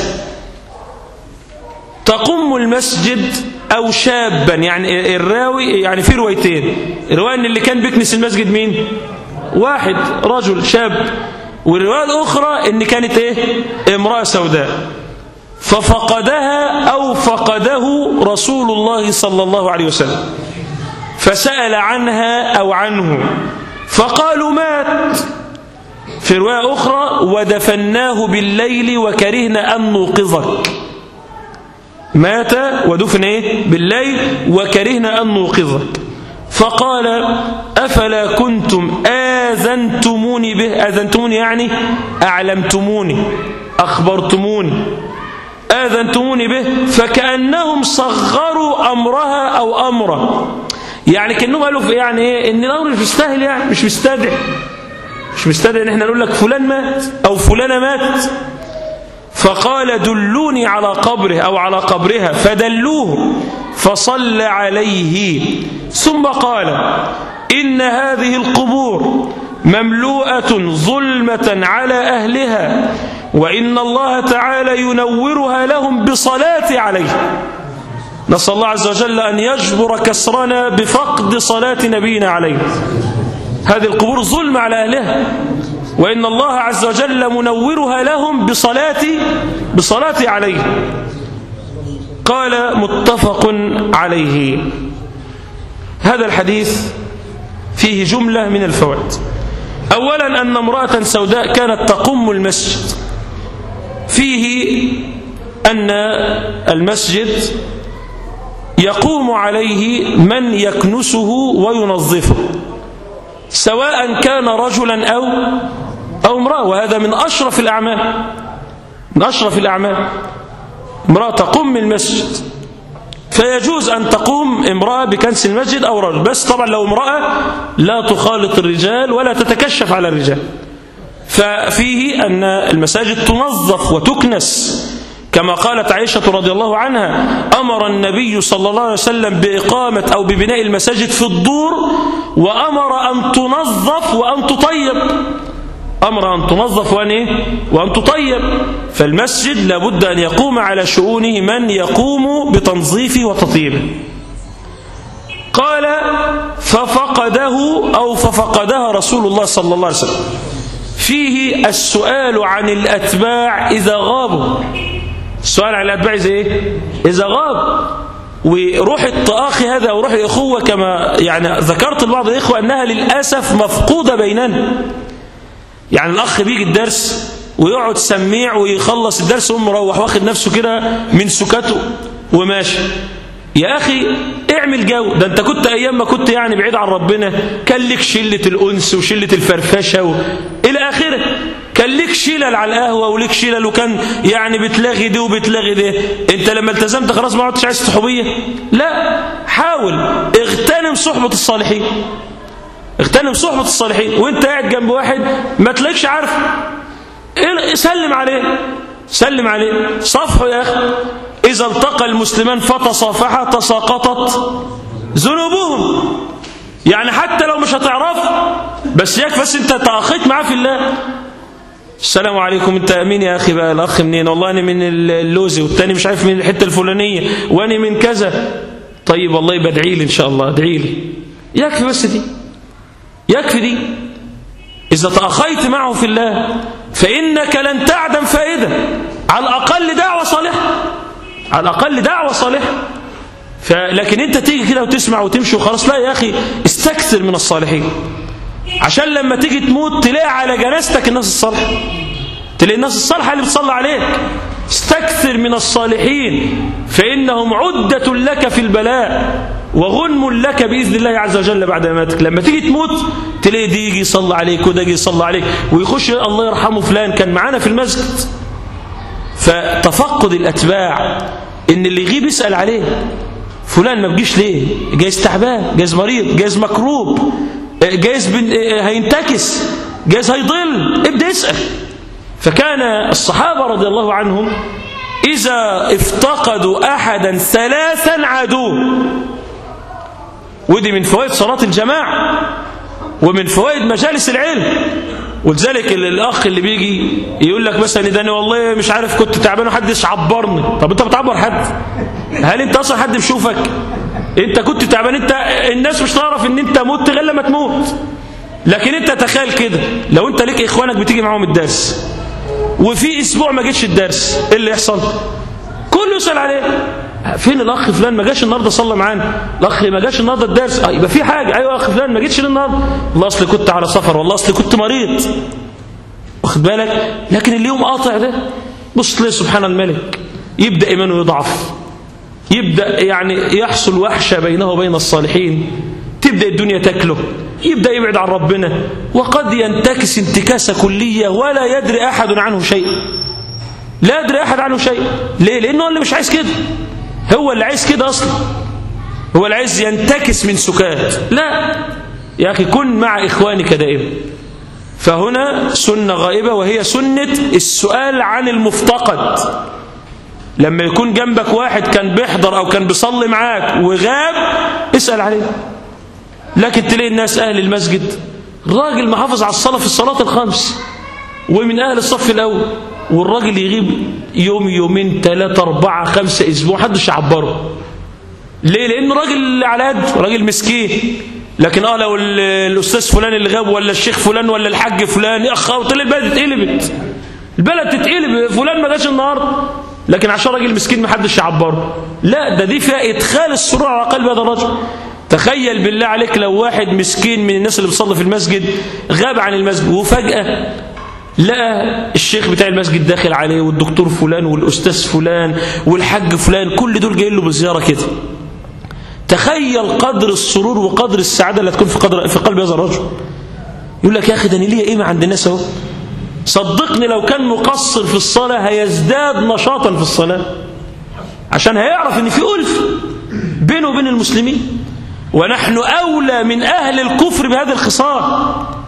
تقم المسجد أو شابا، يعني الراوي يعني في روايتين، الرواية ان اللي كان بيكنس المسجد مين؟ واحد رجل شاب، والرواية الأخرى ان كانت ايه؟ امرأة سوداء. ففقدها أو فقده رسول الله صلى الله عليه وسلم، فسأل عنها أو عنه فقالوا مات. في رواية أخرى ودفناه بالليل وكرهنا أن نوقظك. مات ودفن إيه؟ بالليل وكرهنا أن نوقظك. فقال أفلا كنتم آذنتموني به؟ آذنتموني يعني أعلمتموني، أخبرتموني، آذنتموني به. فكأنهم صغروا أمرها أو أمره، يعني كأنهم قالوا يعني إيه؟ إن الأمر مش مستاهل، يعني مش مستدعي، مش مستدعي إن إحنا نقول لك فلان مات أو فلانة مات. فقال دلوني على قبره أو على قبرها، فدلوه فصلى عليه. ثم قال إن هذه القبور مملوءة ظلمة على أهلها، وإن الله تعالى ينورها لهم بصلاة عليه. نسأل الله عز وجل أن يجبر كسرنا بفقد صلاة نبينا عليه. هذه القبور ظلم على أهلها، وإن الله عز وجل منورها لهم بصلاة بصلاة عليه. قال متفق عليه. هذا الحديث فيه جملة من الفوائد. أولا أن امرأة سوداء كانت تقم المسجد، فيه أن المسجد يقوم عليه من يكنسه وينظفه، سواء كان رجلا أو أو امرأة، وهذا من أشرف الأعمال، من أشرف الأعمال. امرأة تقوم المسجد، فيجوز أن تقوم امرأة بكنس المسجد أو رجل، بس طبعا لو امرأة لا تخالط الرجال ولا تتكشف على الرجال. ففيه أن المساجد تنظف وتكنس، كما قالت عائشة رضي الله عنها أمر النبي صلى الله عليه وسلم بإقامة أو ببناء المساجد في الدور، وأمر أن تنظف وأن تطيب، أمر أن تنظف وأن, إيه؟ وأن تطيب. فالمسجد لابد أن يقوم على شؤونه من يقوم بتنظيفه وتطيبه. قال ففقده أو ففقدها رسول الله صلى الله عليه وسلم. فيه السؤال عن الأتباع إذا غابوا، السؤال عن الأتباع إذا إيه؟ إذا غاب. وروح التآخي هذا أو روح الإخوة كما يعني ذكرت لبعض الإخوة أنها للأسف مفقودة بيننا. يعني الأخ بيجي الدرس ويقعد سميع ويخلص الدرس ويقوم مروح واخد نفسه كده من سكته وماشي. يا أخي اعمل جو، ده أنت كنت أيام ما كنت يعني بعيد عن ربنا كان لك شلة الأنس وشلة الفرفشة و... إلى آخره، كان لك شلل على القهوة ولك شلل، وكان يعني بتلاغي دي وبتلاغي دي. أنت لما التزمت خلاص ما عدتش عايز صحوبية؟ لا، حاول اغتنم صحبة الصالحين، اغتنم صحبة الصالحين. وانت قاعد جنب واحد ما تلاقيش عارف، سلم عليه، سلم عليه، صفحه يا أخي. إذا التقى المسلمان فتصافحا تساقطت ذنوبهم. يعني حتى لو مش هتعرف بس يكفي بس انت تأخيت معاه في الله. السلام عليكم، انت مين يا أخي بقى؟ الأخ منين؟ والله أنا من اللوزي، والتاني مش عارف من الحتة الفلانية، وأنا من كذا. طيب والله يبقى ادعي لي إن شاء الله، ادعي لي. يكفي بس دي، يكفي دي. إذا تأخيت معه في الله فإنك لن تعدم فائدة، على الأقل دعوة صالحة، على الأقل دعوة صالحة. لكن أنت تيجي كده وتسمع وتمشي وخلاص، لا يا أخي، استكثر من الصالحين، عشان لما تيجي تموت تلاقي على جنازتك الناس الصالحة، تلاقي الناس الصالحة اللي بتصلي عليك. استكثر من الصالحين فإنهم عدة لك في البلاء وغنم لك بإذن الله عز وجل بعد مماتك. لما تيجي تموت تلاقي دي يجي يصلي عليك وده يجي يصلي عليك، ويخش الله يرحمه فلان كان معانا في المسجد. فتفقد الأتباع، إن اللي يغيب يسأل عليه، فلان ما بيجيش ليه؟ جايز تعبان، جايز مريض، جايز مكروب، جايز هينتكس، جايز هيضل، ابدأ اسأل. فكان الصحابة رضي الله عنهم إذا افتقدوا أحدا ثلاثا عادوه. ودي من فوائد صلاة الجماعة ومن فوائد مجالس العلم، ولذلك الاخ اللي بيجي يقول لك مثلا ده انا والله مش عارف كنت تعبان وحدش عبرني. طب انت بتعبر حد؟ هل انت اصلا حد بيشوفك؟ انت كنت تعبان، انت الناس مش تعرف ان انت مت غير لما تموت. لكن انت تخيل كده لو انت ليك اخوانك بتيجي معاهم الدرس وفي اسبوع ما جيتش الدرس، ايه اللي يحصل؟ كله يسأل عليه، فين الاخ فلان ما جاش النهارده صلى معانا؟ الاخ ما جاش النهارده الدرس. اه يبقى في حاجه. ايوه اخ فلان ما جيتش النهارده، والله اصل كنت على سفر، والله اصل كنت مريض، واخد بالك؟ لكن اليوم قاطع ده بص تلاقي سبحان الملك يبدا ايمانه يضعف، يبدا يعني يحصل وحشه بينه وبين الصالحين، تبدا الدنيا تاكله، يبدا يبعد عن ربنا، وقد ينتكس انتكاسه كليه ولا يدري احد عنه شيء. لا يدري احد عنه شيء. ليه؟ لانه هو اللي مش عايز كده، هو اللي عايز كده اصلا، هو اللي عايز ينتكس من سكات. لا يا اخي، كن مع اخوانك دائما. فهنا سنه غائبه وهي سنه السؤال عن المفتقد. لما يكون جنبك واحد كان بيحضر او كان بيصلي معاك وغاب، اسال عليه. لكن تلاقي الناس اهل المسجد الراجل محافظ على الصلاه في الصلاه الخمس ومن اهل الصف الاول، والراجل يغيب يوم يومين ثلاثة أربعة خمسة أسبوع محدش يعبره. ليه؟ لأنه راجل على قد راجل مسكين. لكن اه لو الأستاذ فلان اللي غاب ولا الشيخ فلان ولا الحاج فلان يا أخ تلاقي البلد اتقلبت، البلد تتقلب، فلان ما جاش النهارده، لكن عشان راجل مسكين محدش يعبره. لا، ده دي فيها إدخال السرور على قلب هذا الرجل. تخيل بالله عليك لو واحد مسكين من الناس اللي بيصلي في المسجد غاب عن المسجد وفجأة لقى الشيخ بتاع المسجد داخل عليه والدكتور فلان والأستاذ فلان والحاج فلان، كل دول جايين له بزيارة كده. تخيل قدر السرور وقدر السعادة اللي تكون في قدر في قلب هذا الرجل. يقول لك يا أخي ده أنا ليا قيمة عند الناس أهو. صدقني لو كان مقصر في الصلاة هيزداد نشاطا في الصلاة، عشان هيعرف إن في ألف بينه وبين المسلمين، ونحن أولى من أهل الكفر بهذه الخصال.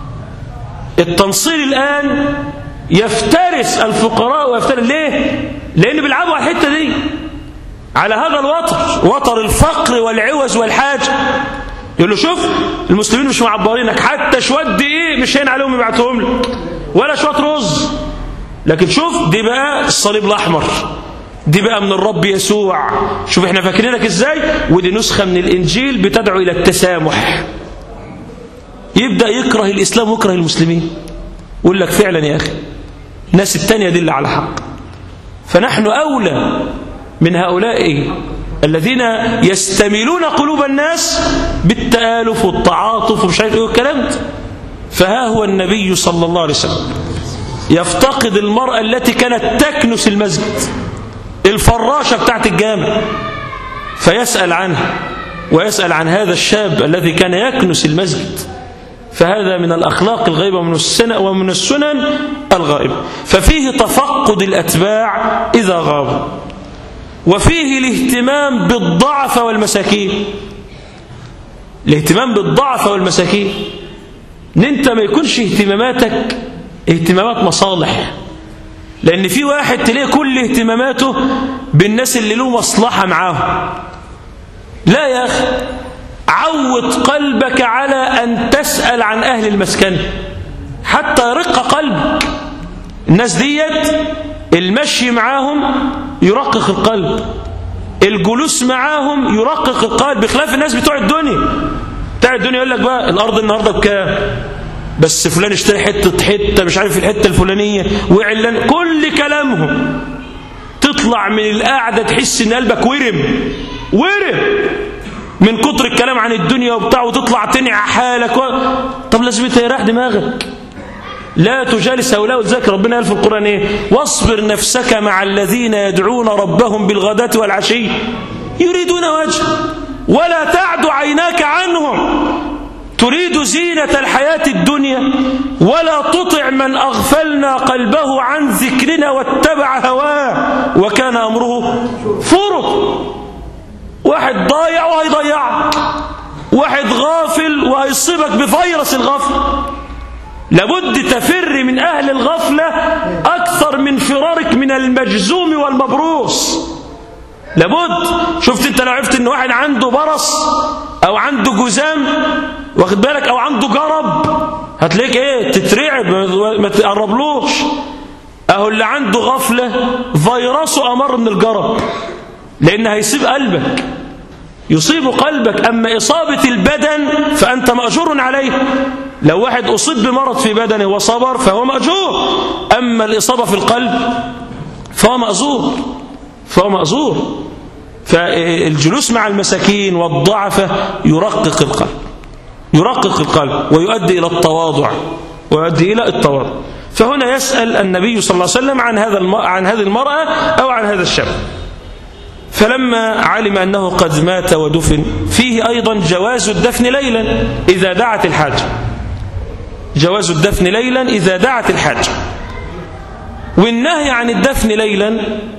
التنصير الآن يفترس الفقراء ويفترس. ليه؟ لأن بيلعبوا على الحتة دي، على هذا الوتر، وتر الفقر والعوز والحاجة. يقول له شوف المسلمين مش معبرينك، حتى شوية دقيق مش هين عليهم يبعتهم لك، ولا شوية رز. لكن شوف دي بقى الصليب الأحمر، دي بقى من الرب يسوع، شوف احنا فاكرينك ازاي، ودي نسخة من الإنجيل بتدعو إلى التسامح. يبدأ يكره الإسلام ويكره المسلمين، يقول لك فعلا يا أخي الناس التانية دي اللي على حق. فنحن أولى من هؤلاء الذين يستميلون قلوب الناس بالتآلف والتعاطف ومش عارف ايه والكلام ده. فها هو النبي صلى الله عليه وسلم يفتقد المرأة التي كانت تكنس المسجد، الفراشة بتاعت الجامع، فيسأل عنها ويسأل عن هذا الشاب الذي كان يكنس المسجد. فهذا من الأخلاق الغائبة ومن السنن ومن السنن الغائبة. ففيه تفقد الأتباع إذا غابوا، وفيه الاهتمام بالضعف والمساكين. الاهتمام بالضعف والمساكين، ان انت ما يكونش اهتماماتك اهتمامات مصالح. لأن في واحد تلاقي كل اهتماماته بالناس اللي له مصلحة معاهم. لا يا أخي، عود قلبك على أن تسأل عن أهل المسكن حتى يرق قلبك. الناس ديت المشي معاهم يرقق القلب، الجلوس معاهم يرقق القلب، بخلاف الناس بتوع الدنيا. بتاع الدنيا يقول لك بقى الأرض النهاردة بكام، بس فلان اشتري حتة حتة مش عارف الحتة الفلانية وعلان، كل كلامهم تطلع من القعدة تحس ان قلبك ورم ورم من كتر الكلام عن الدنيا وبتاع، وتطلع تنع حالك و... طب لازمتها يريح دماغك. لا تجالس هؤلاء. ولذلك ربنا قال في القرآن ايه؟ واصبر نفسك مع الذين يدعون ربهم بالغداة والعشي يريدون وجهه ولا تعد عيناك عنهم تريد زينة الحياة الدنيا ولا تطع من أغفلنا قلبه عن ذكرنا واتبع هواه وكان أمره فرط. واحد ضايع وهيضيعك، واحد غافل وهيصيبك بفيروس الغفل. لابد تفر من أهل الغفلة أكثر من فرارك من المجزوم والمبروس. لابد. شفت انت لو عرفت ان واحد عنده برص او عنده جزام، واخد بالك، او عنده جرب، هتلاقيك ايه تترعب، ما تقربلوش. اهو اللي عنده غفلة فيروسه امر من الجرب، لان هيصيب قلبك، يصيب قلبك. اما اصابة البدن فانت مأجور عليه. لو واحد اصيب بمرض في بدنه وصبر فهو مأجور، اما الاصابة في القلب فهو مأزور فهو مأزور. فالجلوس مع المساكين والضعفة يرقق القلب يرقق القلب ويؤدي إلى التواضع ويؤدي إلى التواضع. فهنا يسأل النبي صلى الله عليه وسلم عن هذا عن هذه المرأة أو عن هذا الشاب. فلما علم أنه قد مات ودفن، فيه أيضا جواز الدفن ليلا إذا دعت الحاجة. جواز الدفن ليلا إذا دعت الحاجة. والنهي عن الدفن ليلا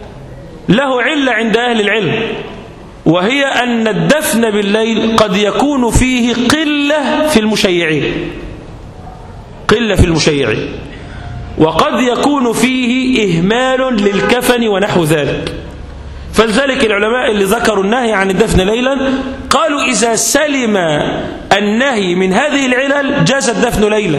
له علة عند أهل العلم، وهي أن الدفن بالليل قد يكون فيه قلة في المشيعين قلة في المشيعين وقد يكون فيه إهمال للكفن ونحو ذلك. فلذلك العلماء اللي ذكروا النهي عن الدفن ليلا قالوا إذا سلم النهي من هذه العلل جاز الدفن ليلا.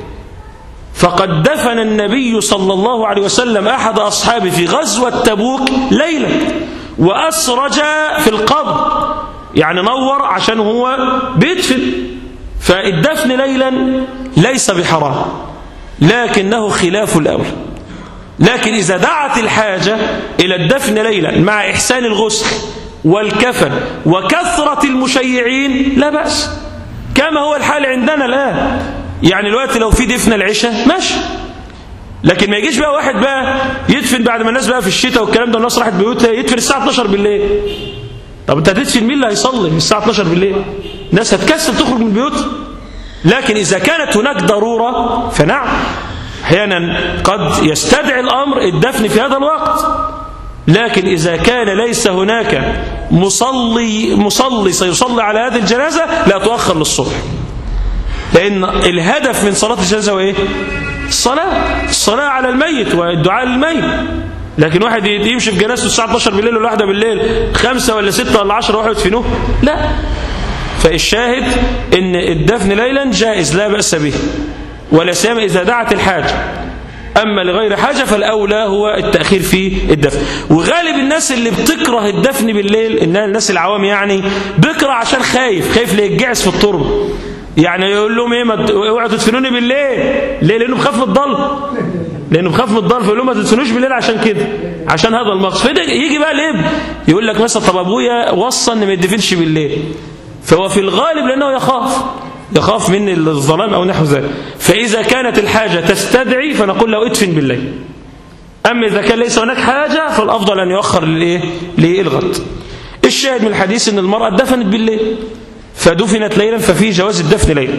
فقد دفن النبي صلى الله عليه وسلم أحد أصحابه في غزوة تبوك ليلا وأسرج في القبر، يعني نور عشان هو بيدفن. فالدفن ليلا ليس بحرام لكنه خلاف الأولى. لكن إذا دعت الحاجة إلى الدفن ليلا مع إحسان الغسل والكفن وكثرة المشيعين لا بأس، كما هو الحال عندنا الآن. يعني الوقت لو في دفن العشاء ماشي، لكن ما يجيش بقى واحد بقى يدفن بعد ما الناس بقى في الشتاء والكلام ده الناس راحت بيوتها يدفن الساعة اتناشر بالليل. طب انت هتدفن مين اللي هيصلي الساعة اتناشر بالليل؟ الناس هتكسل تخرج من بيوتها. لكن إذا كانت هناك ضرورة فنعم، أحيانا قد يستدعي الأمر الدفن في هذا الوقت. لكن إذا كان ليس هناك مصلي مصلي سيصلي على هذه الجنازة لا تؤخر للصبح، لأن الهدف من صلاة الجنازة هو إيه؟ الصلاة الصلاة على الميت والدعاء للميت. لكن واحد يمشي في جنازته الساعة اتناشر بالليل ولا واحدة بالليل، خمسة ولا ستة ولا عشرة واحد يدفنوه، لا. فالشاهد إن الدفن ليلا جائز لا بأس به، ولا سيما إذا دعت الحاجة. أما لغير حاجة فالأولى هو التأخير في الدفن. وغالب الناس اللي بتكره الدفن بالليل، الناس العوام يعني بكره عشان خايف خايف ليتجعس في التربة. يعني يقول لهم ايه اوعوا تدفنوني بالليل. ليه؟ لانه بخاف من الضلمه لانه بخاف من الضلمه فيقول لهم ما تدفنوش بالليل عشان كده، عشان هذا المقصد. فيجي بقى الابن يقول لك مثلا طب ابويا وصى ان ما يدفنش بالليل، فهو في الغالب لانه يخاف يخاف من الظلام او نحو ذلك. فاذا كانت الحاجه تستدعي فنقول له ادفن بالليل. اما اذا كان ليس هناك حاجه فالافضل ان يؤخر للايه للغد. الشاهد من الحديث ان المراه دفنت بالليل فدفنت ليلا ففيه جواز الدفن ليلا.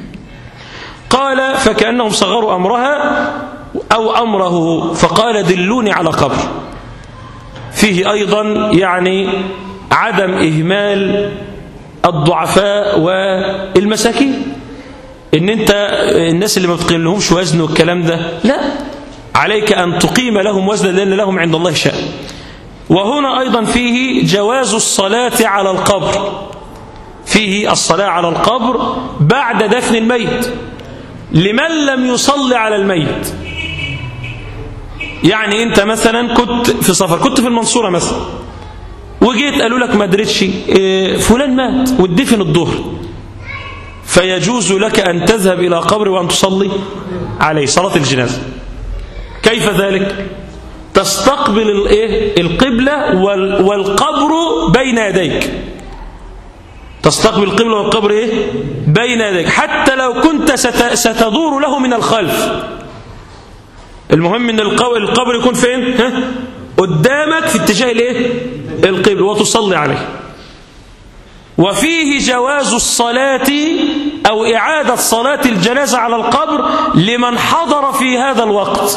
قال فكأنهم صغروا أمرها أو أمره فقال دلوني على قبر. فيه أيضا يعني عدم إهمال الضعفاء والمساكين، إن أنت الناس اللي ما بتقلهمش وزن والكلام ده لا، عليك أن تقيم لهم وزنا لأن لهم عند الله شأن. وهنا أيضا فيه جواز الصلاة على القبر، فيه الصلاة على القبر بعد دفن الميت لمن لم يصلي على الميت. يعني انت مثلا كنت في سفر، كنت في المنصورة مثلا وجيت قالوا لك ما دريتش فلان مات والدفن الظهر، فيجوز لك أن تذهب إلى قبر وأن تصلي عليه صلاة الجنازة. كيف ذلك؟ تستقبل القبلة والقبر بين يديك، تستقبل القبلة والقبر إيه؟ بين يديك، حتى لو كنت ستدور له من الخلف. المهم ان القبر يكون فين؟ ها؟ قدامك في اتجاه الايه؟ القبلة وتصلي عليه. وفيه جواز الصلاة أو إعادة صلاة الجنازة على القبر لمن حضر في هذا الوقت.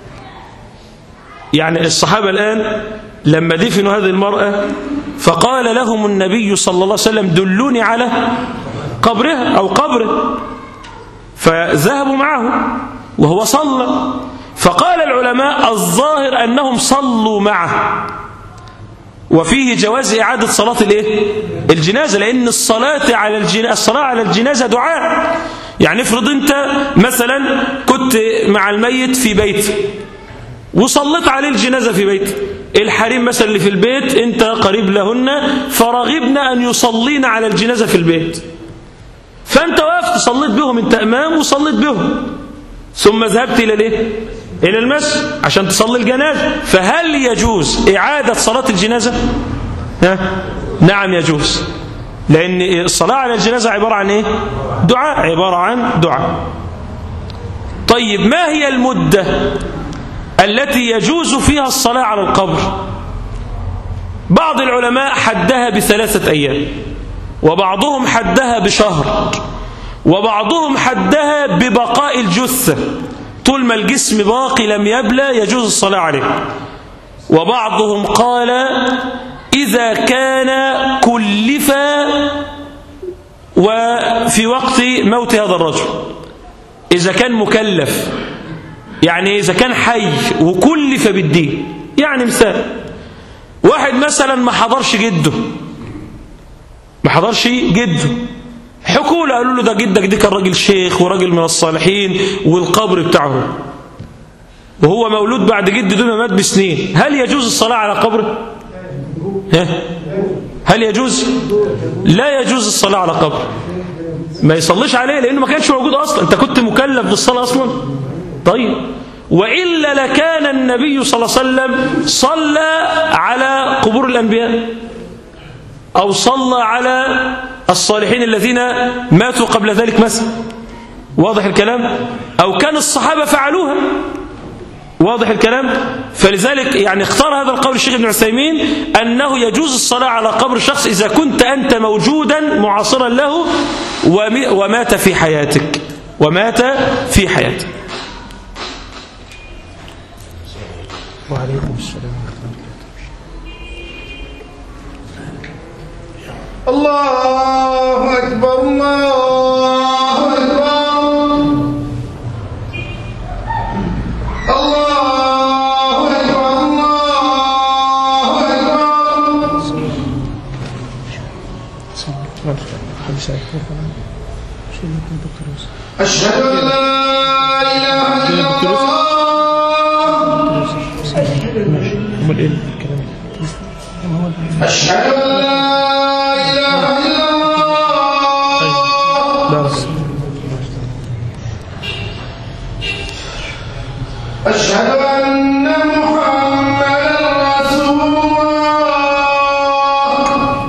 يعني الصحابة الآن لما دفنوا هذه المرأة فقال لهم النبي صلى الله عليه وسلم دلوني على قبرها أو قبره، فذهبوا معه وهو صلى. فقال العلماء الظاهر أنهم صلوا معه، وفيه جواز إعادة صلاة الايه؟ الجنازة، لأن الصلاة على الجنازة الصلاة على الجنازة دعاء، يعني افرض انت مثلا كنت مع الميت في بيت وصليت عليه الجنازة في بيت، الحريم مثلا اللي في البيت انت قريب لهن فرغبنا ان يصلين على الجنازة في البيت، فانت وقفت صليت بهم انت امام وصليت بهم، ثم ذهبت الى الايه؟ الى المسجد عشان تصلي الجنازة، فهل يجوز اعادة صلاة الجنازة؟ ها؟ نعم يجوز، لان الصلاة على الجنازة عبارة عن ايه؟ دعاء، عبارة عن دعاء. طيب ما هي المدة التي يجوز فيها الصلاة على القبر؟ بعض العلماء حدها بثلاثة أيام، وبعضهم حدها بشهر، وبعضهم حدها ببقاء الجثة، طول ما الجسم باقي لم يبلى يجوز الصلاة عليه. وبعضهم قال إذا كان كلف وفي وقت موت هذا الرجل، إذا كان مكلف، يعني إذا كان حي وكلف بالدين. يعني مثال واحد مثلا ما حضرش جده، ما حضرش جده، حكوا له قالوا له ده جدك ده كان راجل شيخ وراجل من الصالحين والقبر بتاعه، وهو مولود بعد جده ده مات بسنين، هل يجوز الصلاة على قبره؟ هل يجوز؟ لا يجوز الصلاة على قبر، ما يصليش عليه لأنه ما كانش موجود أصلا، أنت كنت مكلف بالصلاة أصلا. طيب وإلا لكان النبي صلى الله عليه وسلم صلى على قبور الأنبياء أو صلى على الصالحين الذين ماتوا قبل ذلك مثلا، واضح الكلام؟ أو كان الصحابة فعلوها، واضح الكلام؟ فلذلك يعني اختار هذا القول الشيخ ابن عثيمين أنه يجوز الصلاة على قبر الشخص إذا كنت أنت موجودا معاصرا له ومات في حياتك، ومات في حياتك. وعليكم السلام ورحمة الله. الله أكبر الله أكبر الله أكبر الله أكبر. أشهد أن لا إله إلا الله. أشهد أن لا إله إلا الله. أشهد أن محمدا رسول الله.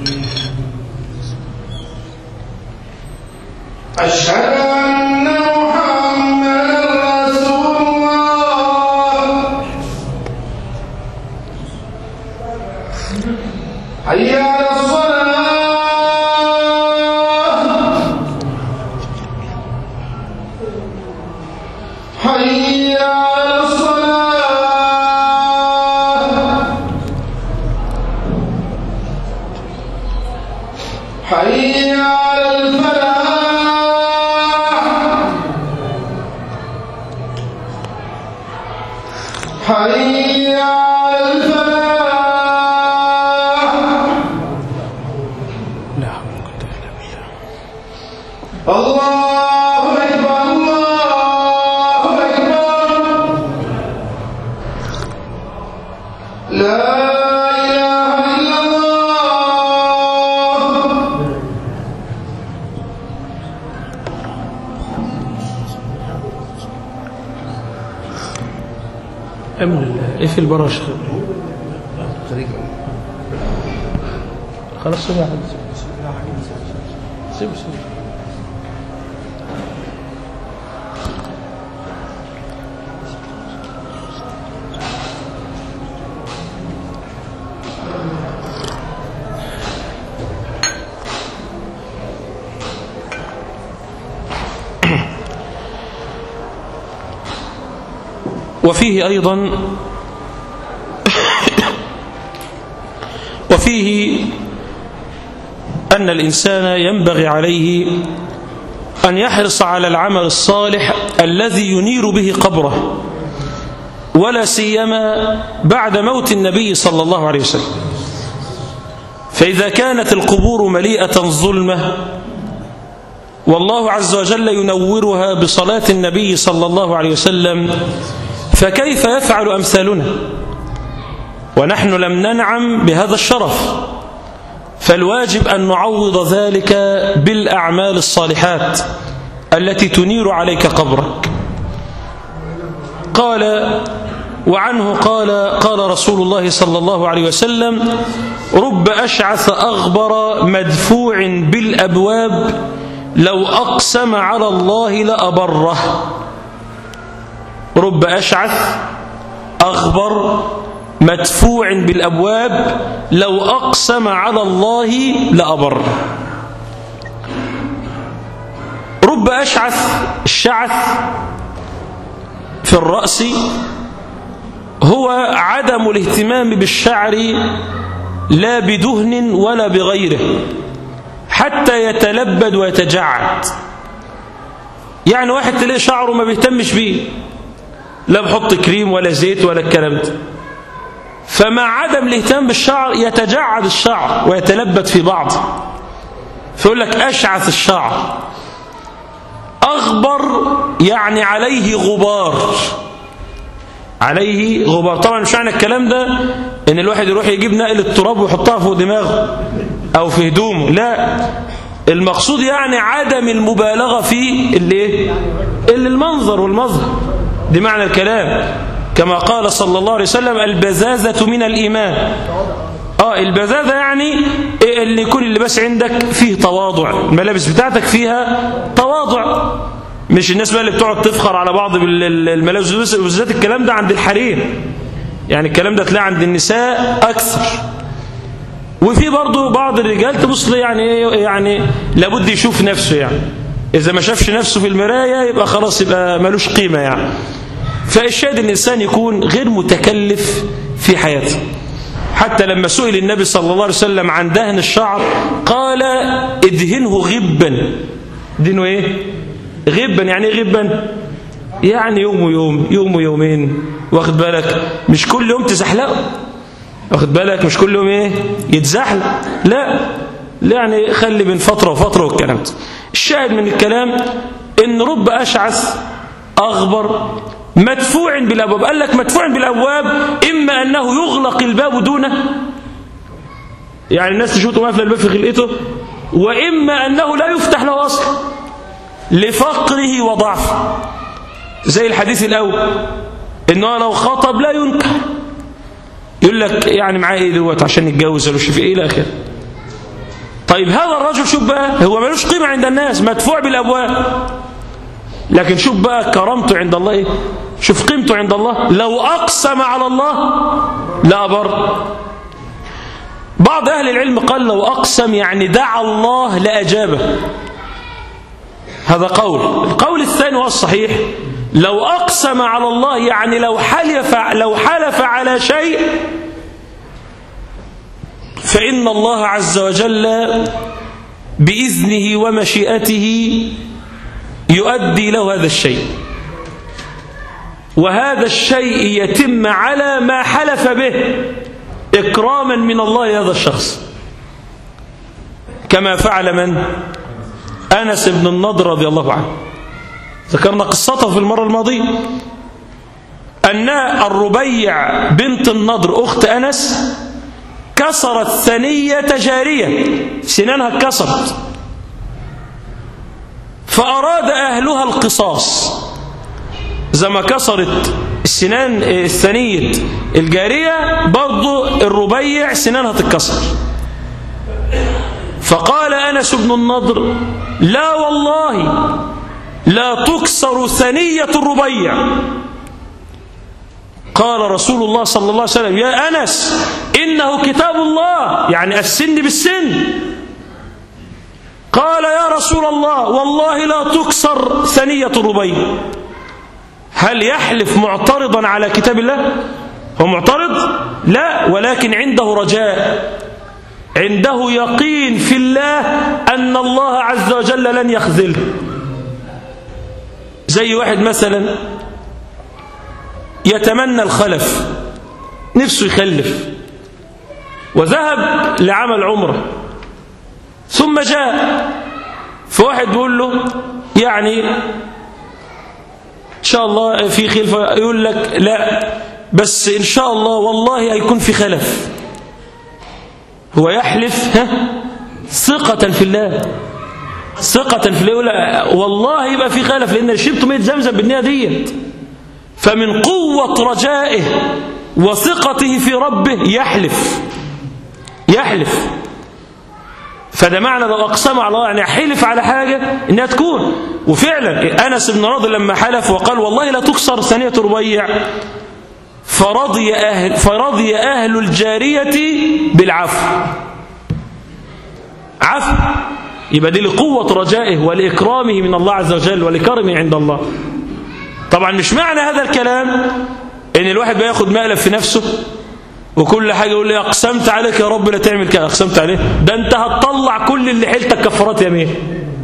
أشهد أن محمدا رسول الله. حي على الصلاة. حي على الصلاة. حي على الفلاح. حي على الفلاح. لا حول ولا قوة إلا بالله. الله أكبر الله أكبر. لا إله إلا الله. أمن الله. إيه في البراش خلاص سيبها حد سيبه سيبه. وفيه أيضا وفيه أن الإنسان ينبغي عليه أن يحرص على العمل الصالح الذي ينير به قبره، ولا سيما بعد موت النبي صلى الله عليه وسلم. فإذا كانت القبور مليئة ظلمة والله عز وجل ينورها بصلاة النبي صلى الله عليه وسلم، فكيف يفعل أمثالنا ونحن لم ننعم بهذا الشرف؟ فالواجب أن نعوض ذلك بالأعمال الصالحات التي تنير عليك قبرك. قال وعنه قال قال رسول الله صلى الله عليه وسلم: رب أشعث أغبر مدفوع بالأبواب لو أقسم على الله لأبره. رب أشعث أغبر مدفوع بالأبواب لو أقسم على الله لأبره. رب أشعث، الشعث في الرأس هو عدم الاهتمام بالشعر لا بدهن ولا بغيره حتى يتلبد ويتجعد. يعني واحد تلاقي شعره ما بيهتمش بيه، لا بحط كريم ولا زيت ولا الكلام ده، فمع عدم الاهتمام بالشعر يتجعد الشعر ويتلبد في بعض، فيقول لك أشعث الشعر. أغبر يعني عليه غبار، عليه غبار. طبعا مش معنى الكلام ده ان الواحد يروح يجيب نقل التراب ويحطها فوق دماغه او في هدومه، لا، المقصود يعني عدم المبالغه في اللي اللي المنظر والمظهر، دي معنى الكلام. كما قال صلى الله عليه وسلم: البزازة من الإيمان. اه البزازة يعني اللي يكون اللباس عندك فيه تواضع، الملابس بتاعتك فيها تواضع، مش الناس بقى اللي بتقعد تفخر على بعض بالملابس، وبالذات الكلام ده عند الحرير، يعني الكلام ده تلاقي عند النساء أكثر. وفي برضه بعض الرجال تبص له يعني يعني لابد يشوف نفسه، يعني إذا ما شافش نفسه في المراية يبقى خلاص، يبقى ملوش قيمة يعني. فالشاهد الإنسان يكون غير متكلف في حياته. حتى لما سئل النبي صلى الله عليه وسلم عن دهن الشعر قال: ادهنه غبا. دهنه ايه؟ غبا. يعني ايه غبا؟ يعني يوم ويوم، يوم ويومين، واخد بالك؟ مش كل يوم تزحلقه، واخد بالك؟ مش كل يوم ايه يتزحلق، لا، يعني خلي بين فترة وفترة والكلام ده. الشاهد من الكلام ان رب أشعث أغبر مدفوع بالأبواب. قال لك مدفوع بالأبواب، إما أنه يغلق الباب دونه، يعني الناس تشوفه قافل الباب في خلقته، وإما أنه لا يفتح له أصلا لفقره وضعفه، زي الحديث الأول إنه لو خطب لا ينكح، يقول لك يعني معاه إيه دوت عشان يتجوز ولا شوف إيه إلى آخره. طيب هذا الرجل شوف بقى هو ملوش قيمة عند الناس، مدفوع بالأبواب، لكن شوف بقى كرامته عند الله إيه، شوف قيمته عند الله، لو أقسم على الله لا بر. بعض أهل العلم قال لو أقسم يعني دعا الله لأجابه، هذا قول. القول الثاني هو الصحيح، لو أقسم على الله يعني لو حلف, لو حلف على شيء فإن الله عز وجل بإذنه ومشيئته يؤدي له هذا الشيء، وهذا الشيء يتم على ما حلف به إكراما من الله هذا الشخص، كما فعل من؟ أنس بن النضر رضي الله عنه، ذكرنا قصته في المرة الماضية، أن الربيع بنت النضر أخت أنس كسرت ثنية جارية، سنانها اتكسرت، فأراد أهلها القصاص، زي ما كسرت السنان الثنية الجارية برضو الربيع سنانها تتكسر. فقال أنس بن النضر: لا والله لا تكسر ثنية الربيع. قال رسول الله صلى الله عليه وسلم: يا أنس إنه كتاب الله، يعني السن بالسن. قال: يا رسول الله والله لا تكسر ثنية الربيع. هل يحلف معترضا على كتاب الله؟ هو معترض؟ لا، ولكن عنده رجاء، عنده يقين في الله أن الله عز وجل لن يخذله. زي واحد مثلا يتمنى الخلف، نفسه يخلف، وذهب لعمل عمره، ثم جاء فواحد بيقول له يعني إن شاء الله في خلف، يقول لك لا بس إن شاء الله والله هيكون في خلف. هو يحلف ها ثقة في الله، ثقة في الله، يقول والله يبقى في خلف لأن شربت مية زمزم بالنية ديت. فمن قوة رجائه وثقته في ربه يحلف يحلف فده معنى لو أقسم على الله يعني حلف على حاجة إنها تكون. وفعلا أنس بن راضي لما حلف وقال والله لا تكسر ثانية ربيع، فرضي أهل, فرضي أهل الجارية بالعفو. عفو يبقى دي لقوة رجائه ولإكرامه من الله عز وجل ولكرمه عند الله. طبعا مش معنى هذا الكلام إن الواحد بياخد مقلب في نفسه وكل حاجة يقول لي أقسمت عليك يا رب لا تعمل كده، أقسمت عليه، ده أنت هتطلع كل اللي حيلتك كفارات يمين.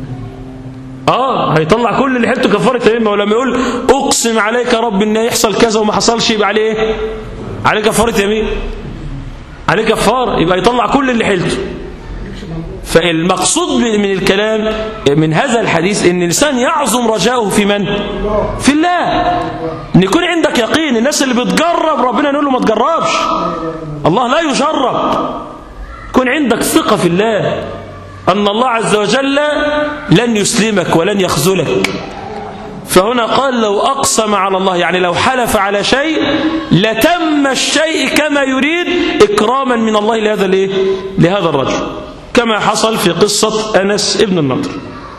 آه هيطلع كل اللي حيلته كفارة يمين. ولما يقول أقسم عليك يا رب إن يحصل كذا وما حصلش يبقى عليه إيه؟ عليه كفارة يمين، عليه كفارة، يبقى يطلع كل اللي حيلته. فالمقصود من الكلام من هذا الحديث ان الانسان يعظم رجاؤه في من؟ في الله. ان يكون عندك يقين. الناس اللي بتجرب ربنا نقول له ما تجربش، الله لا يجرب. يكون عندك ثقة في الله ان الله عز وجل لن يسلمك ولن يخذلك. فهنا قال لو أقسم على الله يعني لو حلف على شيء لتم الشيء كما يريد إكراما من الله لهذا الايه؟ لهذا الرجل، كما حصل في قصة أنس ابن النضر.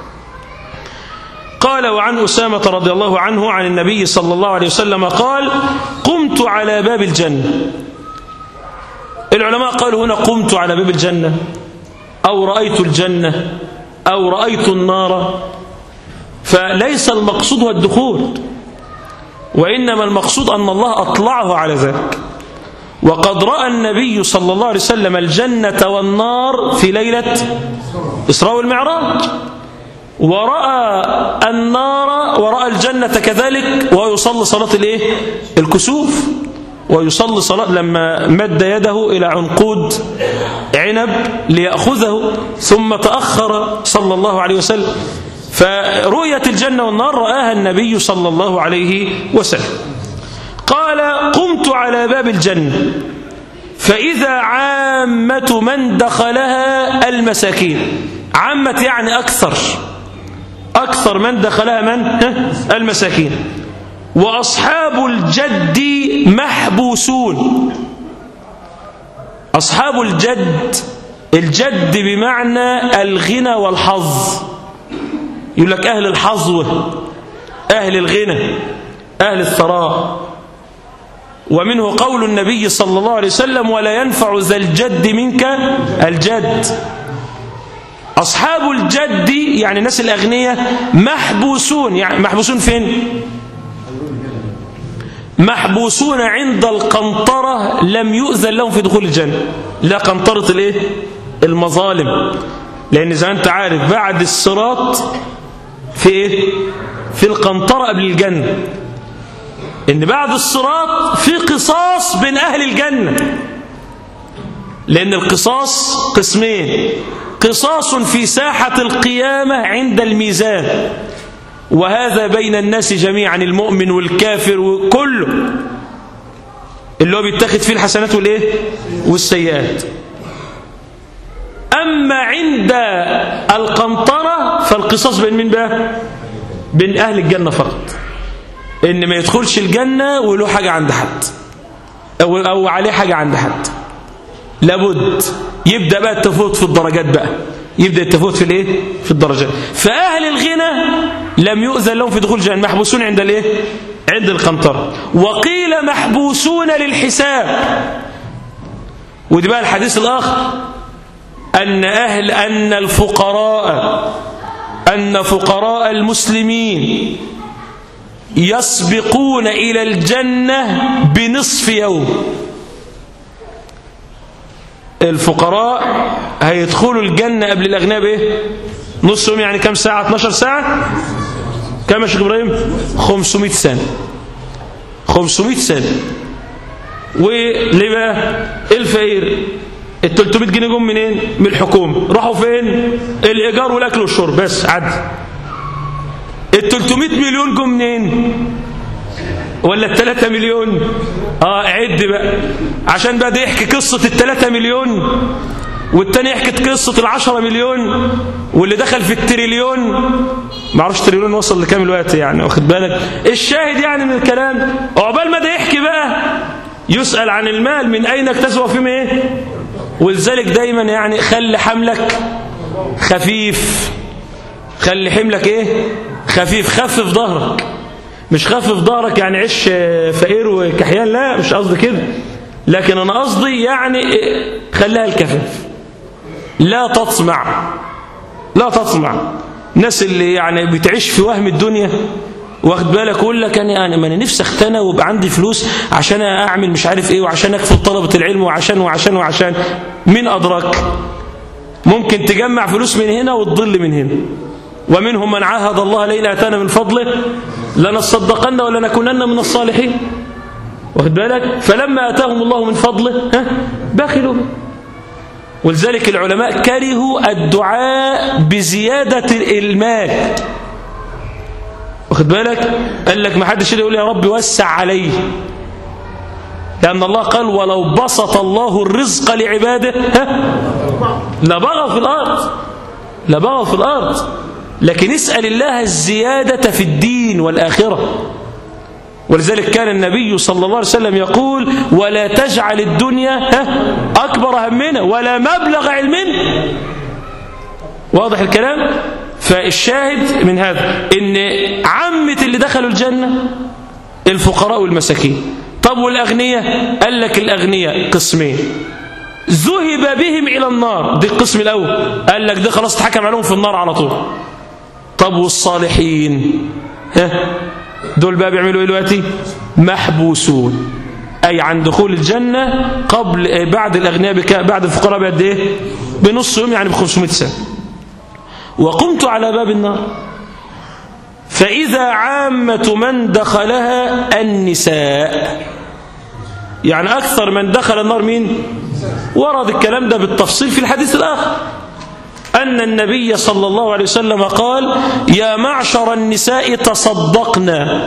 قال وعن أسامة رضي الله عنه عن النبي صلى الله عليه وسلم قال قمت على باب الجنة. العلماء قالوا هنا قمت على باب الجنة أو رأيت الجنة أو رأيت النار، فليس المقصود هو الدخول، وإنما المقصود أن الله أطلعه على ذلك. وقد رأى النبي صلى الله عليه وسلم الجنة والنار في ليلة إسراء والمعراج، ورأى النار ورأى الجنة كذلك ويصلي صلاة الايه؟ الكسوف، ويصلي صلاة لما مد يده إلى عنقود عنب ليأخذه ثم تأخر صلى الله عليه وسلم. فرؤية الجنة والنار رآها النبي صلى الله عليه وسلم. قال قمت على باب الجنة فإذا عامة من دخلها المساكين. عامة يعني أكثر أكثر من دخلها من؟ المساكين. وأصحاب الجد محبوسون. أصحاب الجد، الجد بمعنى الغنى والحظ. يقول لك أهل الحظوة، أهل الغنى، أهل الثراء. ومنه قول النبي صلى الله عليه وسلم ولا ينفع ذا الجد منك الجد. أصحاب الجد يعني الناس الأغنياء محبوسون. يعني محبوسون فين؟ محبوسون عند القنطرة لم يؤذن لهم في دخول الجنة. لا قنطرة الايه؟ المظالم. لأن زي ما أنت عارف بعد الصراط في ايه؟ في القنطرة قبل الجنة. إن بعد الصراط في قصاص بين أهل الجنة، لأن القصاص قسمين: قصاص في ساحة القيامة عند الميزان، وهذا بين الناس جميعا، المؤمن والكافر وكله، اللي هو بيتخذ فيه الحسنات والايه والسيئات. أما عند القنطرة فالقصاص بين من بقى؟ بين أهل الجنة فقط، إن ما يدخلش الجنة وله حاجة عند حد أو, أو عليه حاجة عند حد. لابد يبدأ بقى التفوت في الدرجات، بقى يبدأ التفوت في الايه؟ في الدرجات. فأهل الغنى لم يؤذن لهم في دخول الجنة، محبوسون عند الايه؟ عند القنطرة. وقيل محبوسون للحساب. ودي بقى الحديث الآخر، أن أهل أن الفقراء أن فقراء المسلمين يسبقون إلى الجنة بنصف يوم. الفقراء هيدخلوا الجنة قبل الأغنياء بإيه؟ نص يوم، يعني كم ساعة؟ اتناشر ساعة. كم يا شيخ إبراهيم؟ خمسمائة سنة. خمسمائة سنة. وليه بقى؟ الفقير ال ثلاثمائة جنيه جم منين؟ من الحكومة. راحوا فين؟ الإيجار والأكل والشرب بس. عد ال ثلاثمائة مليون جم منين؟ ولا ال ثلاثة مليون؟ اه عد بقى، عشان بقى ده يحكي قصة ال ثلاثة مليون، والتاني يحكي قصة ال عشرة مليون، واللي دخل في التريليون ما اعرفش تريليون وصل لكام الوقت يعني، واخد بالك؟ الشاهد يعني من الكلام، عقبال ما ده يحكي بقى يسأل عن المال من أين اكتسبه فيهم ايه؟ ولذلك دايما يعني خلي حملك خفيف، خلي حملك ايه؟ خفيف. خفف ظهرك، مش خفف ظهرك يعني عيش فقير وكحيان، لا مش قصدي كده، لكن انا قصدي يعني خليها الكفاف. لا تطمع، لا تطمع. الناس اللي يعني بتعيش في وهم الدنيا، واخد بالك، يقول لك انا يعني ما انا نفسي اختنى ويبقى عندي فلوس عشان اعمل مش عارف ايه، وعشان اكفل طلبة العلم، وعشان وعشان وعشان. مين ادراك؟ ممكن تجمع فلوس من هنا وتضل من هنا. ومنهم من عاهد الله لئن اتانا من فضله لنصدقن ولنكونن من الصالحين، واخد بالك؟ فلما اتاهم الله من فضله ها بخلوا. ولذلك العلماء كرهوا الدعاء بزيادة المال، واخد بالك؟ قال لك ما حدش يقول يا رب وسع عليه، لأن الله قال ولو بسط الله الرزق لعباده ها لبغوا في الأرض، لبغوا في الأرض. لكن اسأل الله الزيادة في الدين والآخرة. ولذلك كان النبي صلى الله عليه وسلم يقول ولا تجعل الدنيا أكبر همنا ولا مبلغ علمنا. واضح الكلام؟ فالشاهد من هذا إن عامة اللي دخلوا الجنة الفقراء والمساكين. طب والأغنياء؟ قال لك الأغنياء قسمين، ذهب بهم إلى النار، دي القسم الأول، قال لك ده خلاص اتحكم عليهم في النار على طول. طب والصالحين ها دول بقى بيعملوا ايه دلوقتي؟ محبوسون، اي عن دخول الجنه قبل بعد الاغنياء بك... بعد الفقراء بقد ايه؟ بنص يوم، يعني ب خمسمائة سنه. وقمت على باب النار فاذا عامه من دخلها النساء، يعني اكثر من دخل النار مين؟ ورد الكلام ده بالتفصيل في الحديث الاخر أن النبي صلى الله عليه وسلم قال يا معشر النساء تصدقنا،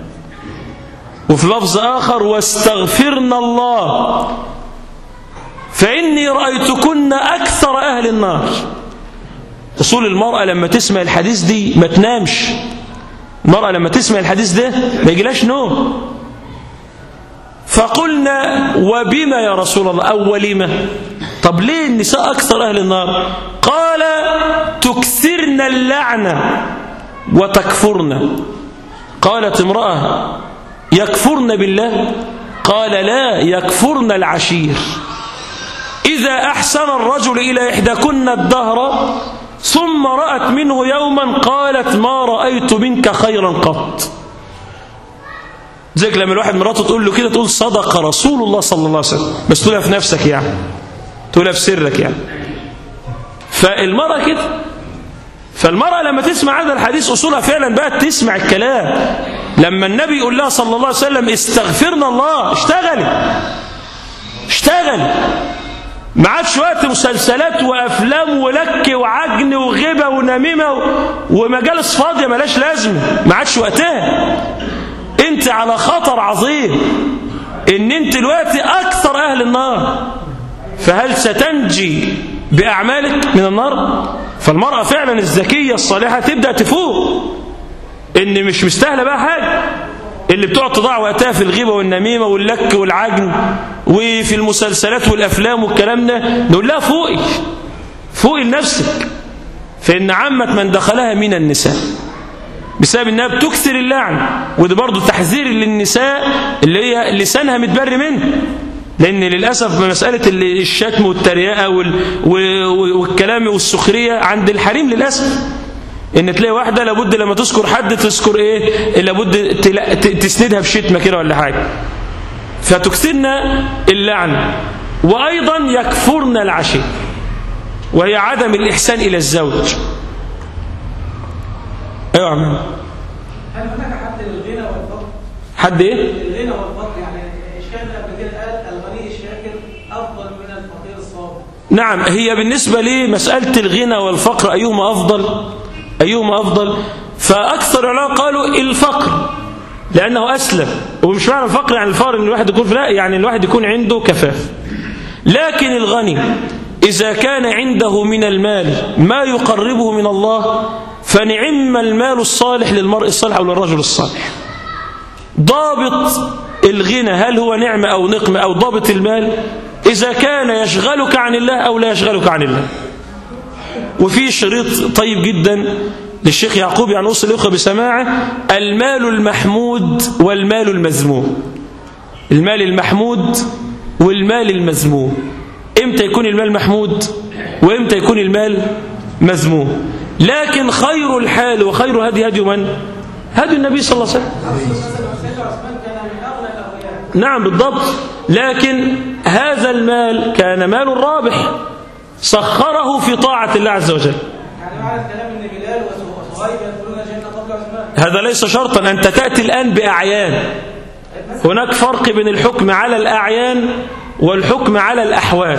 وفي لفظ آخر واستغفرنا الله فإني رأيتكن أكثر أهل النار. أصول المرأة لما تسمع الحديث دي ما تنامش، المرأة لما تسمع الحديث ده ما يجيلاش نوم. فقلنا وبما يا رسول الله؟ أو ولما؟ طب ليه النساء أكثر أهل النار؟ قال تكثرن اللعنة وتكفرن. قالت امرأة يكفرن بالله؟ قال لا، يكفرن العشير. إذا أحسن الرجل إلى إحداكن الدهر ثم رأت منه يوما قالت ما رأيت منك خيرا قط. زيك لما الواحد مراته تقول له كده تقول صدق رسول الله صلى الله عليه وسلم، بس تقولها في نفسك يعني، تقولها في سرك يعني. فالمرأة كده، فالمرأة لما تسمع هذا الحديث أصولها فعلا بقى تسمع الكلام. لما النبي يقول لها صلى الله عليه وسلم استغفرنا الله، اشتغلي اشتغلي، ما عادش وقت مسلسلات وأفلام ولك وعجن وغيبة ونميمة ومجالس فاضية ملاش لازمة، ما عادش وقتها. انت على خطر عظيم ان انت دلوقتي اكثر اهل النار، فهل ستنجي باعمالك من النار؟ فالمرأة فعلا الذكية الصالحة تبدأ تفوق ان مش مستاهله بقى حاجة، اللي بتقعد تضيع وقتها في الغيبة والنميمة واللك والعجن وفي المسلسلات والافلام والكلام ده، نقول لها فوقي فوقي لنفسك، فان عامة من دخلها من النساء بسبب انها بتكثر اللعن. وده برضو تحذير للنساء اللي هي لسانها متبر منه، لان للاسف مساله الشتم والتريقه والكلام والسخريه عند الحريم للاسف، ان تلاقي واحده لابد لما تذكر حد تذكر ايه؟ لابد تسندها بشتمه كده ولا حاجه. فتكثرنا اللعن، وايضا يكفرن العشير وهي عدم الاحسان الى الزوج. ايوه يا عم. هل هناك حد للغنى والفقر؟ حد ايه؟ الغنى والفقر، يعني الشيخ قبل كده قال الغني الشاكر افضل من الفقير الصابر. نعم، هي بالنسبة لي مسألة الغنى والفقر أيهما أفضل أيهما أفضل فأكثر العلماء قالوا الفقر لأنه أسلم، ومش معنى الفقر يعني الفقر إن الواحد يكون لا، يعني الواحد يكون عنده كفاف. لكن الغني إذا كان عنده من المال ما يقربه من الله فنعم المال الصالح للمرء الصالح أو للرجل الصالح. ضابط الغنى هل هو نعمة أو نقمة، أو ضابط المال إذا كان يشغلك عن الله أو لا يشغلك عن الله. وفي شريط طيب جدا للشيخ يعقوب يعني أوصي الأخوة بسماعه: المال المحمود والمال المذموم. المال المحمود والمال المذموم، إمتى يكون المال محمود وإمتى يكون المال مذموم. لكن خير الحال وخير هدي هدي من؟ هدي النبي صلى الله عليه وسلم. نعم بالضبط. لكن هذا المال كان مال رابح سخره في طاعة الله عز وجل. يعني معنى الكلام ان بلال وصهيب يدخلون الجنة قبل عثمان. هذا ليس شرطا، أنت تأتي الآن بأعيان. هناك فرق بين الحكم على الأعيان والحكم على الأحوال.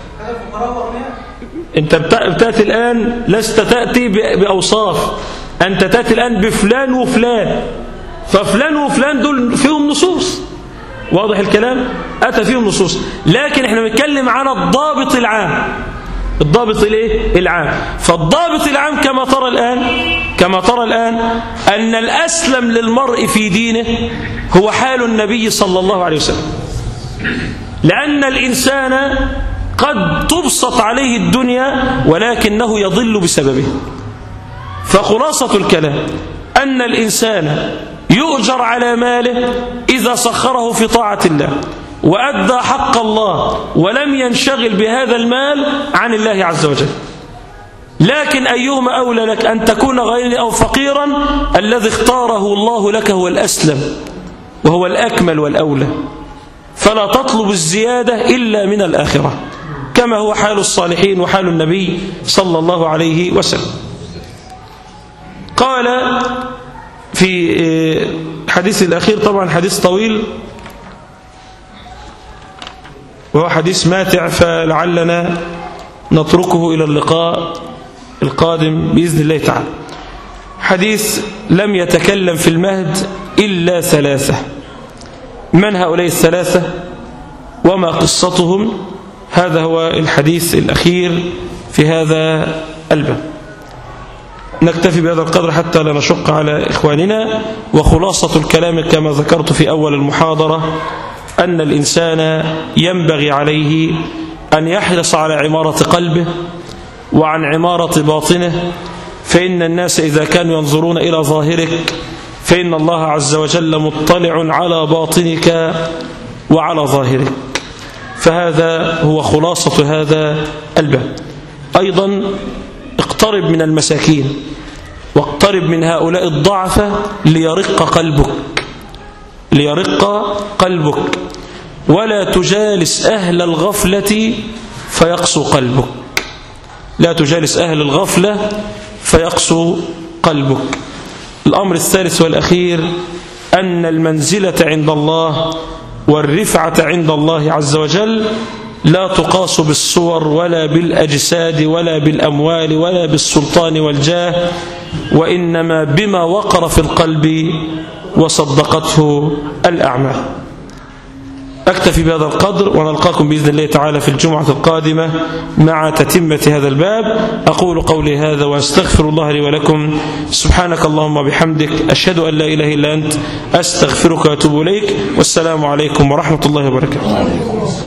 أنت بتأتي الآن لست تأتي بأوصاف، أنت تأتي الآن بفلان وفلان، ففلان وفلان دول فيهم نصوص، واضح الكلام؟ أتى فيهم نصوص. لكن احنا بنتكلم على الضابط العام. الضابط الايه؟ العام. فالضابط العام كما ترى الآن كما ترى الآن أن الأسلم للمرء في دينه هو حال النبي صلى الله عليه وسلم، لأن الإنسان قد تبسط عليه الدنيا ولكنه يضل بسببه. فخلاصة الكلام أن الإنسان يؤجر على ماله إذا سخره في طاعة الله وأدى حق الله ولم ينشغل بهذا المال عن الله عز وجل. لكن أيهما أولى لك، أن تكون غنيا أو فقيرا؟ الذي اختاره الله لك هو الأسلم وهو الأكمل والأولى. فلا تطلب الزيادة إلا من الآخرة، كما هو حال الصالحين وحال النبي صلى الله عليه وسلم. قال في حديث الأخير، طبعا حديث طويل وهو حديث ماتع، فلعلنا نتركه إلى اللقاء القادم بإذن الله تعالى. حديث: لم يتكلم في المهد إلا ثلاثة. من هؤلاء الثلاثة وما قصتهم؟ هذا هو الحديث الأخير في هذا الباب. نكتفي بهذا القدر حتى لا نشق على إخواننا. وخلاصة الكلام كما ذكرت في أول المحاضرة أن الإنسان ينبغي عليه أن يحرص على عمارة قلبه وعن عمارة باطنه، فإن الناس إذا كانوا ينظرون إلى ظاهرك فإن الله عز وجل مطلع على باطنك وعلى ظاهرك. فهذا هو خلاصة هذا الباب. أيضا اقترب من المساكين واقترب من هؤلاء الضعفة ليرق قلبك ليرق قلبك ولا تجالس أهل الغفلة فيقسو قلبك. لا تجالس أهل الغفلة فيقسو قلبك. الأمر الثالث والأخير أن المنزلة عند الله والرفعة عند الله عز وجل لا تقاس بالصور ولا بالأجساد ولا بالأموال ولا بالسلطان والجاه، وإنما بما وقر في القلب وصدقته الأعمال. أكتفي بهذا القدر ونلقاكم بإذن الله تعالى في الجمعة القادمة مع تتمة هذا الباب. أقول قولي هذا وأستغفر الله لي ولكم. سبحانك اللهم وبحمدك، أشهد أن لا إله إلا أنت، أستغفرك وأتوب إليك. والسلام عليكم ورحمة الله وبركاته.